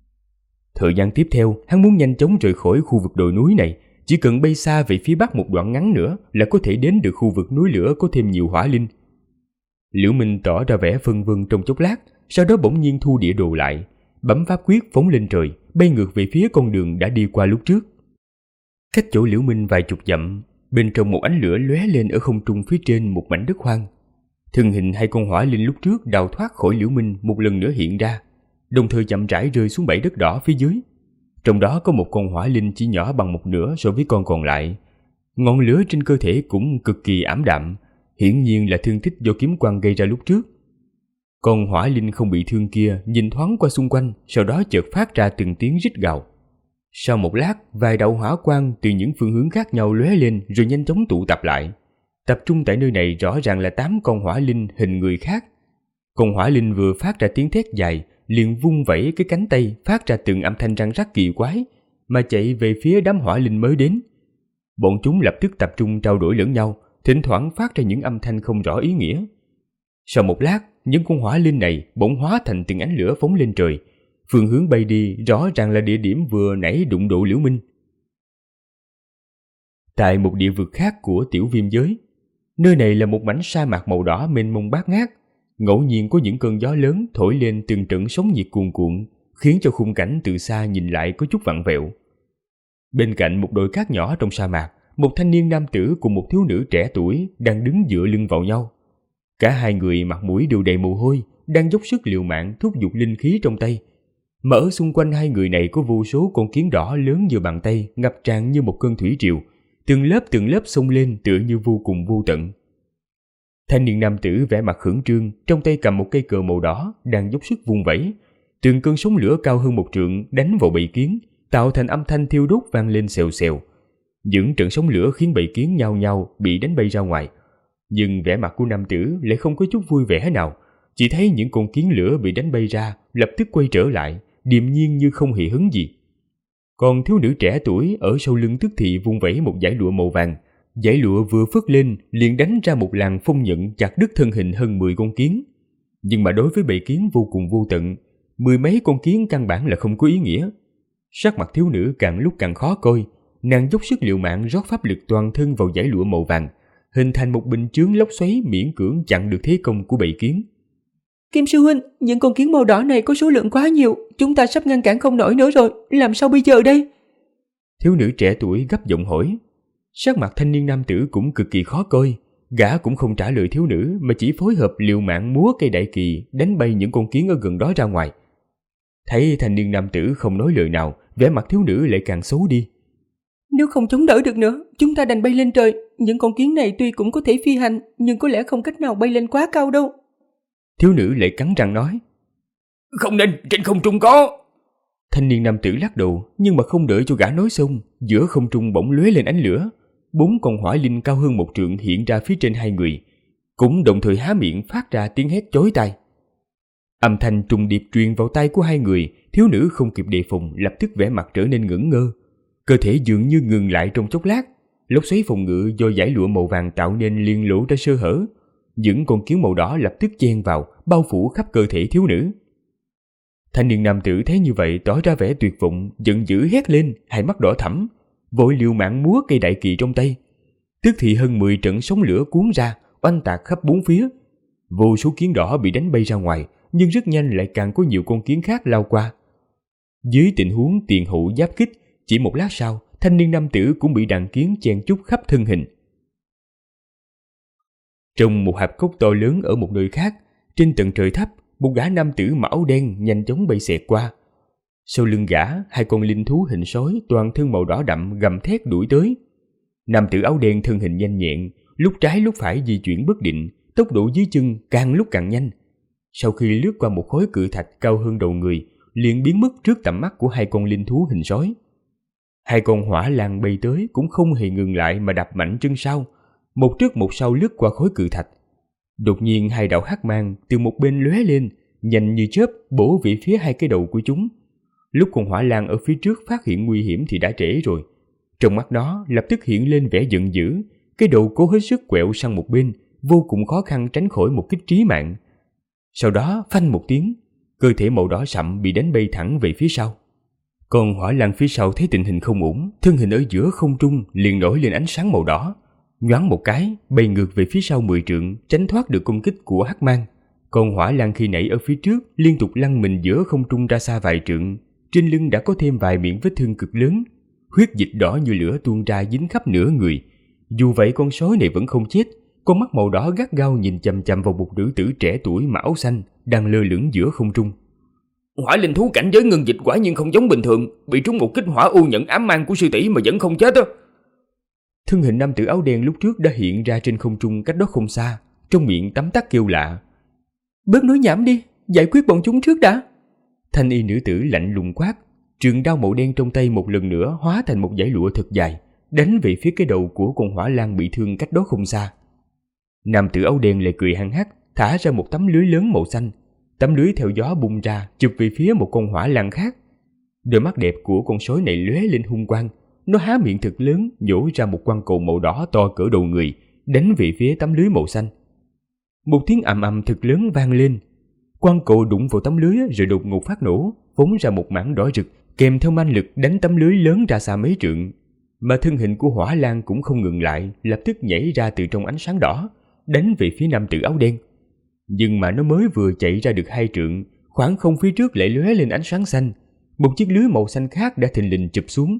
Thời gian tiếp theo, hắn muốn nhanh chóng rời khỏi khu vực đồi núi này, chỉ cần bay xa về phía bắc một đoạn ngắn nữa là có thể đến được khu vực núi lửa có thêm nhiều hỏa linh. Liễu Minh tỏ ra vẻ phân vân trong chốc lát, sau đó bỗng nhiên thu địa đồ lại, bấm pháp quyết phóng lên trời, bay ngược về phía con đường đã đi qua lúc trước. Cách chỗ Liễu Minh vài chục dặm, bên trong một ánh lửa lóe lên ở không trung phía trên một mảnh đất hoang. Thân hình hai con hỏa linh lúc trước đào thoát khỏi Liễu Minh một lần nữa hiện ra, đồng thời chậm rãi rơi xuống bãi đất đỏ phía dưới. Trong đó có một con hỏa linh chỉ nhỏ bằng một nửa so với con còn lại. Ngọn lửa trên cơ thể cũng cực kỳ ảm đạm, hiển nhiên là thương tích do kiếm quang gây ra lúc trước. Con hỏa linh không bị thương kia nhìn thoáng qua xung quanh, sau đó chợt phát ra từng tiếng rít gào. Sau một lát, vài đạo hỏa quang từ những phương hướng khác nhau lóe lên rồi nhanh chóng tụ tập lại. Tập trung tại nơi này rõ ràng là 8 con hỏa linh hình người khác. Con hỏa linh vừa phát ra tiếng thét dài, liền vung vẩy cái cánh tay phát ra từng âm thanh răng rắc kỳ quái, mà chạy về phía đám hỏa linh mới đến. Bọn chúng lập tức tập trung trao đổi lẫn nhau, thỉnh thoảng phát ra những âm thanh không rõ ý nghĩa. Sau một lát, những con hỏa linh này bỗng hóa thành từng ánh lửa phóng lên trời. Phương hướng bay đi rõ ràng là địa điểm vừa nãy đụng độ Liễu Minh. Tại một địa vực khác của tiểu viêm giới, nơi này là một mảnh sa mạc màu đỏ mênh mông bát ngát. Ngẫu nhiên có những cơn gió lớn thổi lên từng trận sóng nhiệt cuồn cuộn, khiến cho khung cảnh từ xa nhìn lại có chút vặn vẹo. Bên cạnh một đồi cát nhỏ trong sa mạc, một thanh niên nam tử cùng một thiếu nữ trẻ tuổi đang đứng dựa lưng vào nhau. Cả hai người mặt mũi đều đầy mồ hôi, đang dốc sức liều mạng thúc giục linh khí trong tay. Mà ở xung quanh hai người này có vô số con kiến đỏ lớn như bàn tay ngập tràn như một cơn thủy triều, từng lớp xông lên tựa như vô cùng vô tận. Thanh niên nam tử vẻ mặt khẩn trương, trong tay cầm một cây cờ màu đỏ đang dốc sức vung vẩy. Từng cơn sóng lửa cao hơn một trượng đánh vào bầy kiến, tạo thành âm thanh thiêu đốt vang lên xèo xèo. Những trận sóng lửa khiến bầy kiến nhao nhao bị đánh bay ra ngoài. Nhưng vẻ mặt của nam tử lại không có chút vui vẻ nào, chỉ thấy những con kiến lửa bị đánh bay ra lập tức quay trở lại, điềm nhiên như không hề hứng gì. Còn thiếu nữ trẻ tuổi ở sau lưng tức thì vung vẩy một dải lụa màu vàng. Dải lụa vừa phất lên liền đánh ra một làn phong nhận chặt đứt thân hình hơn 10 con kiến. Nhưng mà đối với bầy kiến vô cùng vô tận, 10 mấy con kiến căn bản là không có ý nghĩa. Sắc mặt thiếu nữ càng lúc càng khó coi, nàng dốc sức liều mạng rót pháp lực toàn thân vào dải lụa màu vàng, hình thành một bình chướng lốc xoáy miễn cưỡng chặn được thế công của bầy kiến. Kim sư huynh, những con kiến màu đỏ này có số lượng quá nhiều, chúng ta sắp ngăn cản không nổi nữa rồi, làm sao bây giờ đây? Thiếu nữ trẻ tuổi gấp giọng hỏi. Sắc mặt thanh niên nam tử cũng cực kỳ khó coi, gã cũng không trả lời thiếu nữ mà chỉ phối hợp liều mạng múa cây đại kỳ đánh bay những con kiến ở gần đó ra ngoài. Thấy thanh niên nam tử không nói lời nào, vẻ mặt thiếu nữ lại càng xấu đi. Nếu không chống đỡ được nữa, chúng ta đành bay lên trời. Những con kiến này tuy cũng có thể phi hành, nhưng có lẽ không cách nào bay lên quá cao đâu. Thiếu nữ lại cắn răng nói. Không nên, trên không trung có. Thanh niên nam tử lắc đầu, nhưng mà không đợi cho gã nói xong, giữa không trung bỗng lóe lên ánh lửa. 4 con hỏa linh cao hơn một trượng hiện ra phía trên hai người, cũng đồng thời há miệng phát ra tiếng hét chói tai. Âm thanh trùng điệp truyền vào tai của hai người, thiếu nữ không kịp đề phòng lập tức vẻ mặt trở nên ngẩn ngơ. Cơ thể dường như ngừng lại trong chốc lát, lốc xoáy phòng ngự do dải lụa màu vàng tạo nên liền lộ ra sơ hở. Những con kiến màu đỏ lập tức chen vào, bao phủ khắp cơ thể thiếu nữ. Thanh niên nam tử thấy như vậy tỏ ra vẻ tuyệt vọng, giận dữ hét lên, hai mắt đỏ thẫm, vội liều mạng múa cây đại kỳ trong tay. Tức thì hơn 10 trận sóng lửa cuốn ra, oanh tạc khắp bốn phía. Vô số kiến đỏ bị đánh bay ra ngoài, nhưng rất nhanh lại càng có nhiều con kiến khác lao qua. Dưới tình huống tiền hữu giáp kích, chỉ một lát sau, thanh niên nam tử cũng bị đàn kiến chen chúc khắp thân hình. Trong một hạp cốc to lớn ở một nơi khác, trên tầng trời thấp, một gã nam tử mặc áo đen nhanh chóng bay xẹt qua. Sau lưng gã, hai con linh thú hình sói toàn thân màu đỏ đậm gầm thét đuổi tới. Nam tử áo đen thân hình nhanh nhẹn, lúc trái lúc phải di chuyển bất định, tốc độ dưới chân càng lúc càng nhanh. Sau khi lướt qua một khối cự thạch cao hơn đầu người, liền biến mất trước tầm mắt của hai con linh thú hình sói. Hai con hỏa lang bay tới cũng không hề ngừng lại mà đạp mạnh chân sau, một trước một sau lướt qua khối cự thạch. Đột nhiên hai đạo hắc mang từ một bên lóe lên, nhanh như chớp bổ về phía hai cái đầu của chúng. Lúc con hỏa lang ở phía trước phát hiện nguy hiểm thì đã trễ rồi. Trong mắt nó lập tức hiện lên vẻ giận dữ, cái đầu cố hết sức quẹo sang một bên, vô cùng khó khăn tránh khỏi một kích trí mạng. Sau đó phanh một tiếng, cơ thể màu đỏ sậm bị đánh bay thẳng về phía sau. Con hỏa lang phía sau thấy tình hình không ổn, thân hình ở giữa không trung liền nổi lên ánh sáng màu đỏ, nhoáng một cái bay ngược về phía sau 10 trượng, tránh thoát được công kích của hắc mang. Con hỏa lang khi nãy ở phía trước liên tục lăn mình giữa không trung ra xa vài trượng, trên lưng đã có thêm vài miệng vết thương cực lớn, huyết dịch đỏ như lửa tuôn ra dính khắp nửa người. Dù vậy con sói này vẫn không chết, con mắt màu đỏ gắt gao nhìn chằm chằm vào một nữ tử trẻ tuổi mặc áo xanh đang lơ lửng giữa không trung. Hỏa linh thú cảnh giới ngưng dịch quả nhiên không giống bình thường, bị trúng một kích hỏa u nhận ám mang của sư tỷ mà vẫn không chết á. Thân hình nam tử áo đen lúc trước đã hiện ra trên không trung cách đó không xa, trong miệng tấm tắc kêu lạ. Bớt nói nhảm đi, giải quyết bọn chúng trước đã. Thanh y nữ tử lạnh lùng quát, trường đao màu đen trong tay một lần nữa hóa thành một dải lụa thật dài, đánh về phía cái đầu của con hỏa lang bị thương cách đó không xa. Nam tử áo đen lại cười hăng hắc, thả ra một tấm lưới lớn màu xanh. Tấm lưới theo gió bung ra, chụp về phía một con hỏa lang khác. Đôi mắt đẹp của con sói này lóe lên hung quang, nó há miệng thật lớn, nhổ ra một quang cầu màu đỏ to cỡ đầu người, đánh về phía tấm lưới màu xanh. Một tiếng ầm ầm thật lớn vang lên, quang cầu đụng vào tấm lưới rồi đột ngột phát nổ, phóng ra một mảng đỏ rực, kèm theo manh lực đánh tấm lưới lớn ra xa mấy trượng. Mà thân hình của hỏa lang cũng không ngừng lại, lập tức nhảy ra từ trong ánh sáng đỏ, đánh về phía nam tử áo đen. Nhưng mà nó mới vừa chạy ra được 2 trượng, khoảng không phía trước lại lóe lên ánh sáng xanh, một chiếc lưới màu xanh khác đã thình lình chụp xuống.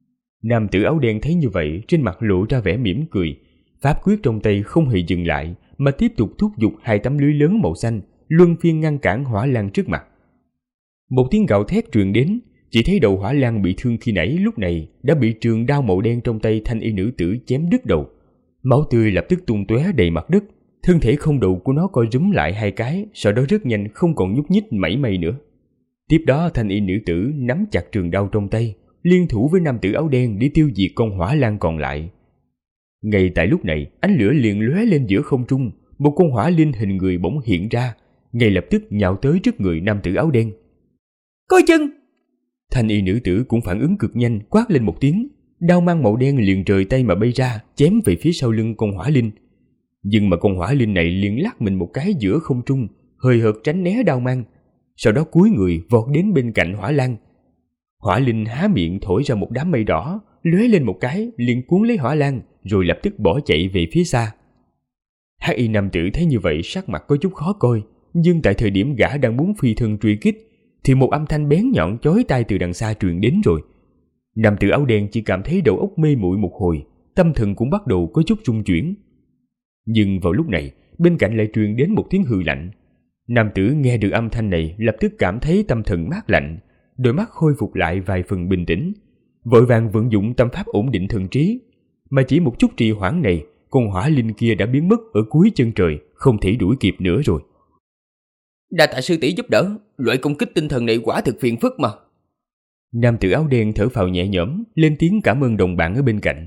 Nam tử áo đen thấy như vậy, trên mặt lộ ra vẻ mỉm cười, pháp quyết trong tay không hề dừng lại mà tiếp tục thúc giục 2 tấm lưới lớn màu xanh luân phiên ngăn cản hỏa lang trước mặt. Một tiếng gào thét truyền đến, chỉ thấy đầu hỏa lang bị thương khi nãy lúc này đã bị trường đao màu đen trong tay thanh y nữ tử chém đứt đầu, máu tươi lập tức tung tóe đầy mặt đất. Thân thể không đầu của nó co rúm lại 2 cái, sau đó rất nhanh không còn nhúc nhích mảy may nữa. Tiếp đó thanh y nữ tử nắm chặt trường đao trong tay, liên thủ với nam tử áo đen để tiêu diệt con hỏa lang còn lại. Ngay tại lúc này, ánh lửa liền lóe lên giữa không trung, một con hỏa linh hình người bỗng hiện ra, ngay lập tức nhào tới trước người nam tử áo đen. Coi chừng! Thanh y nữ tử cũng phản ứng cực nhanh, quát lên một tiếng, đao mang màu đen liền rời tay mà bay ra, chém về phía sau lưng con hỏa linh. Nhưng mà con hỏa linh này liền lắc mình một cái giữa không trung, hời hợt tránh né đao mang, sau đó cúi người vọt đến bên cạnh hỏa lang. Hỏa linh há miệng thổi ra một đám mây đỏ, lóe lên một cái liền cuốn lấy hỏa lang, rồi lập tức bỏ chạy về phía xa. Hắc y nam tử thấy như vậy sắc mặt có chút khó coi, nhưng tại thời điểm gã đang muốn phi thân truy kích thì một âm thanh bén nhọn chói tai từ đằng xa truyền đến rồi. Nam tử áo đen chỉ cảm thấy đầu óc mê muội một hồi, tâm thần cũng bắt đầu có chút rung chuyển. Nhưng vào lúc này, bên cạnh lại truyền đến một tiếng hừ lạnh. Nam tử nghe được âm thanh này lập tức cảm thấy tâm thần mát lạnh, đôi mắt khôi phục lại vài phần bình tĩnh, vội vàng vận dụng tâm pháp ổn định thần trí. Mà chỉ một chút trì hoãn này, con hỏa linh kia đã biến mất ở cuối chân trời, không thể đuổi kịp nữa rồi. Đa tạ sư tỷ giúp đỡ, loại công kích tinh thần này quả thực phiền phức mà. Nam tử áo đen thở phào nhẹ nhõm, lên tiếng cảm ơn đồng bạn ở bên cạnh.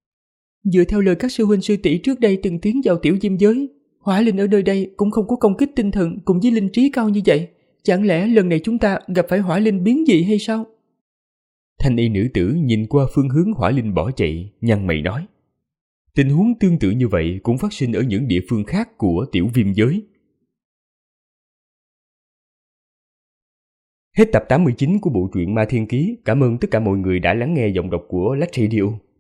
Dựa theo lời các sư huynh sư tỷ trước đây từng tiến vào tiểu diêm giới, hỏa linh ở nơi đây cũng không có công kích tinh thần cùng với linh trí cao như vậy. Chẳng lẽ lần này chúng ta gặp phải hỏa linh biến dị hay sao? Thanh y nữ tử nhìn qua phương hướng hỏa linh bỏ chạy, nhăn mày nói. Tình huống tương tự như vậy cũng phát sinh ở những địa phương khác của tiểu viêm giới. Hết tập 89 của bộ truyện Ma Thiên Ký. Cảm ơn tất cả mọi người đã lắng nghe giọng đọc của Lách Radio.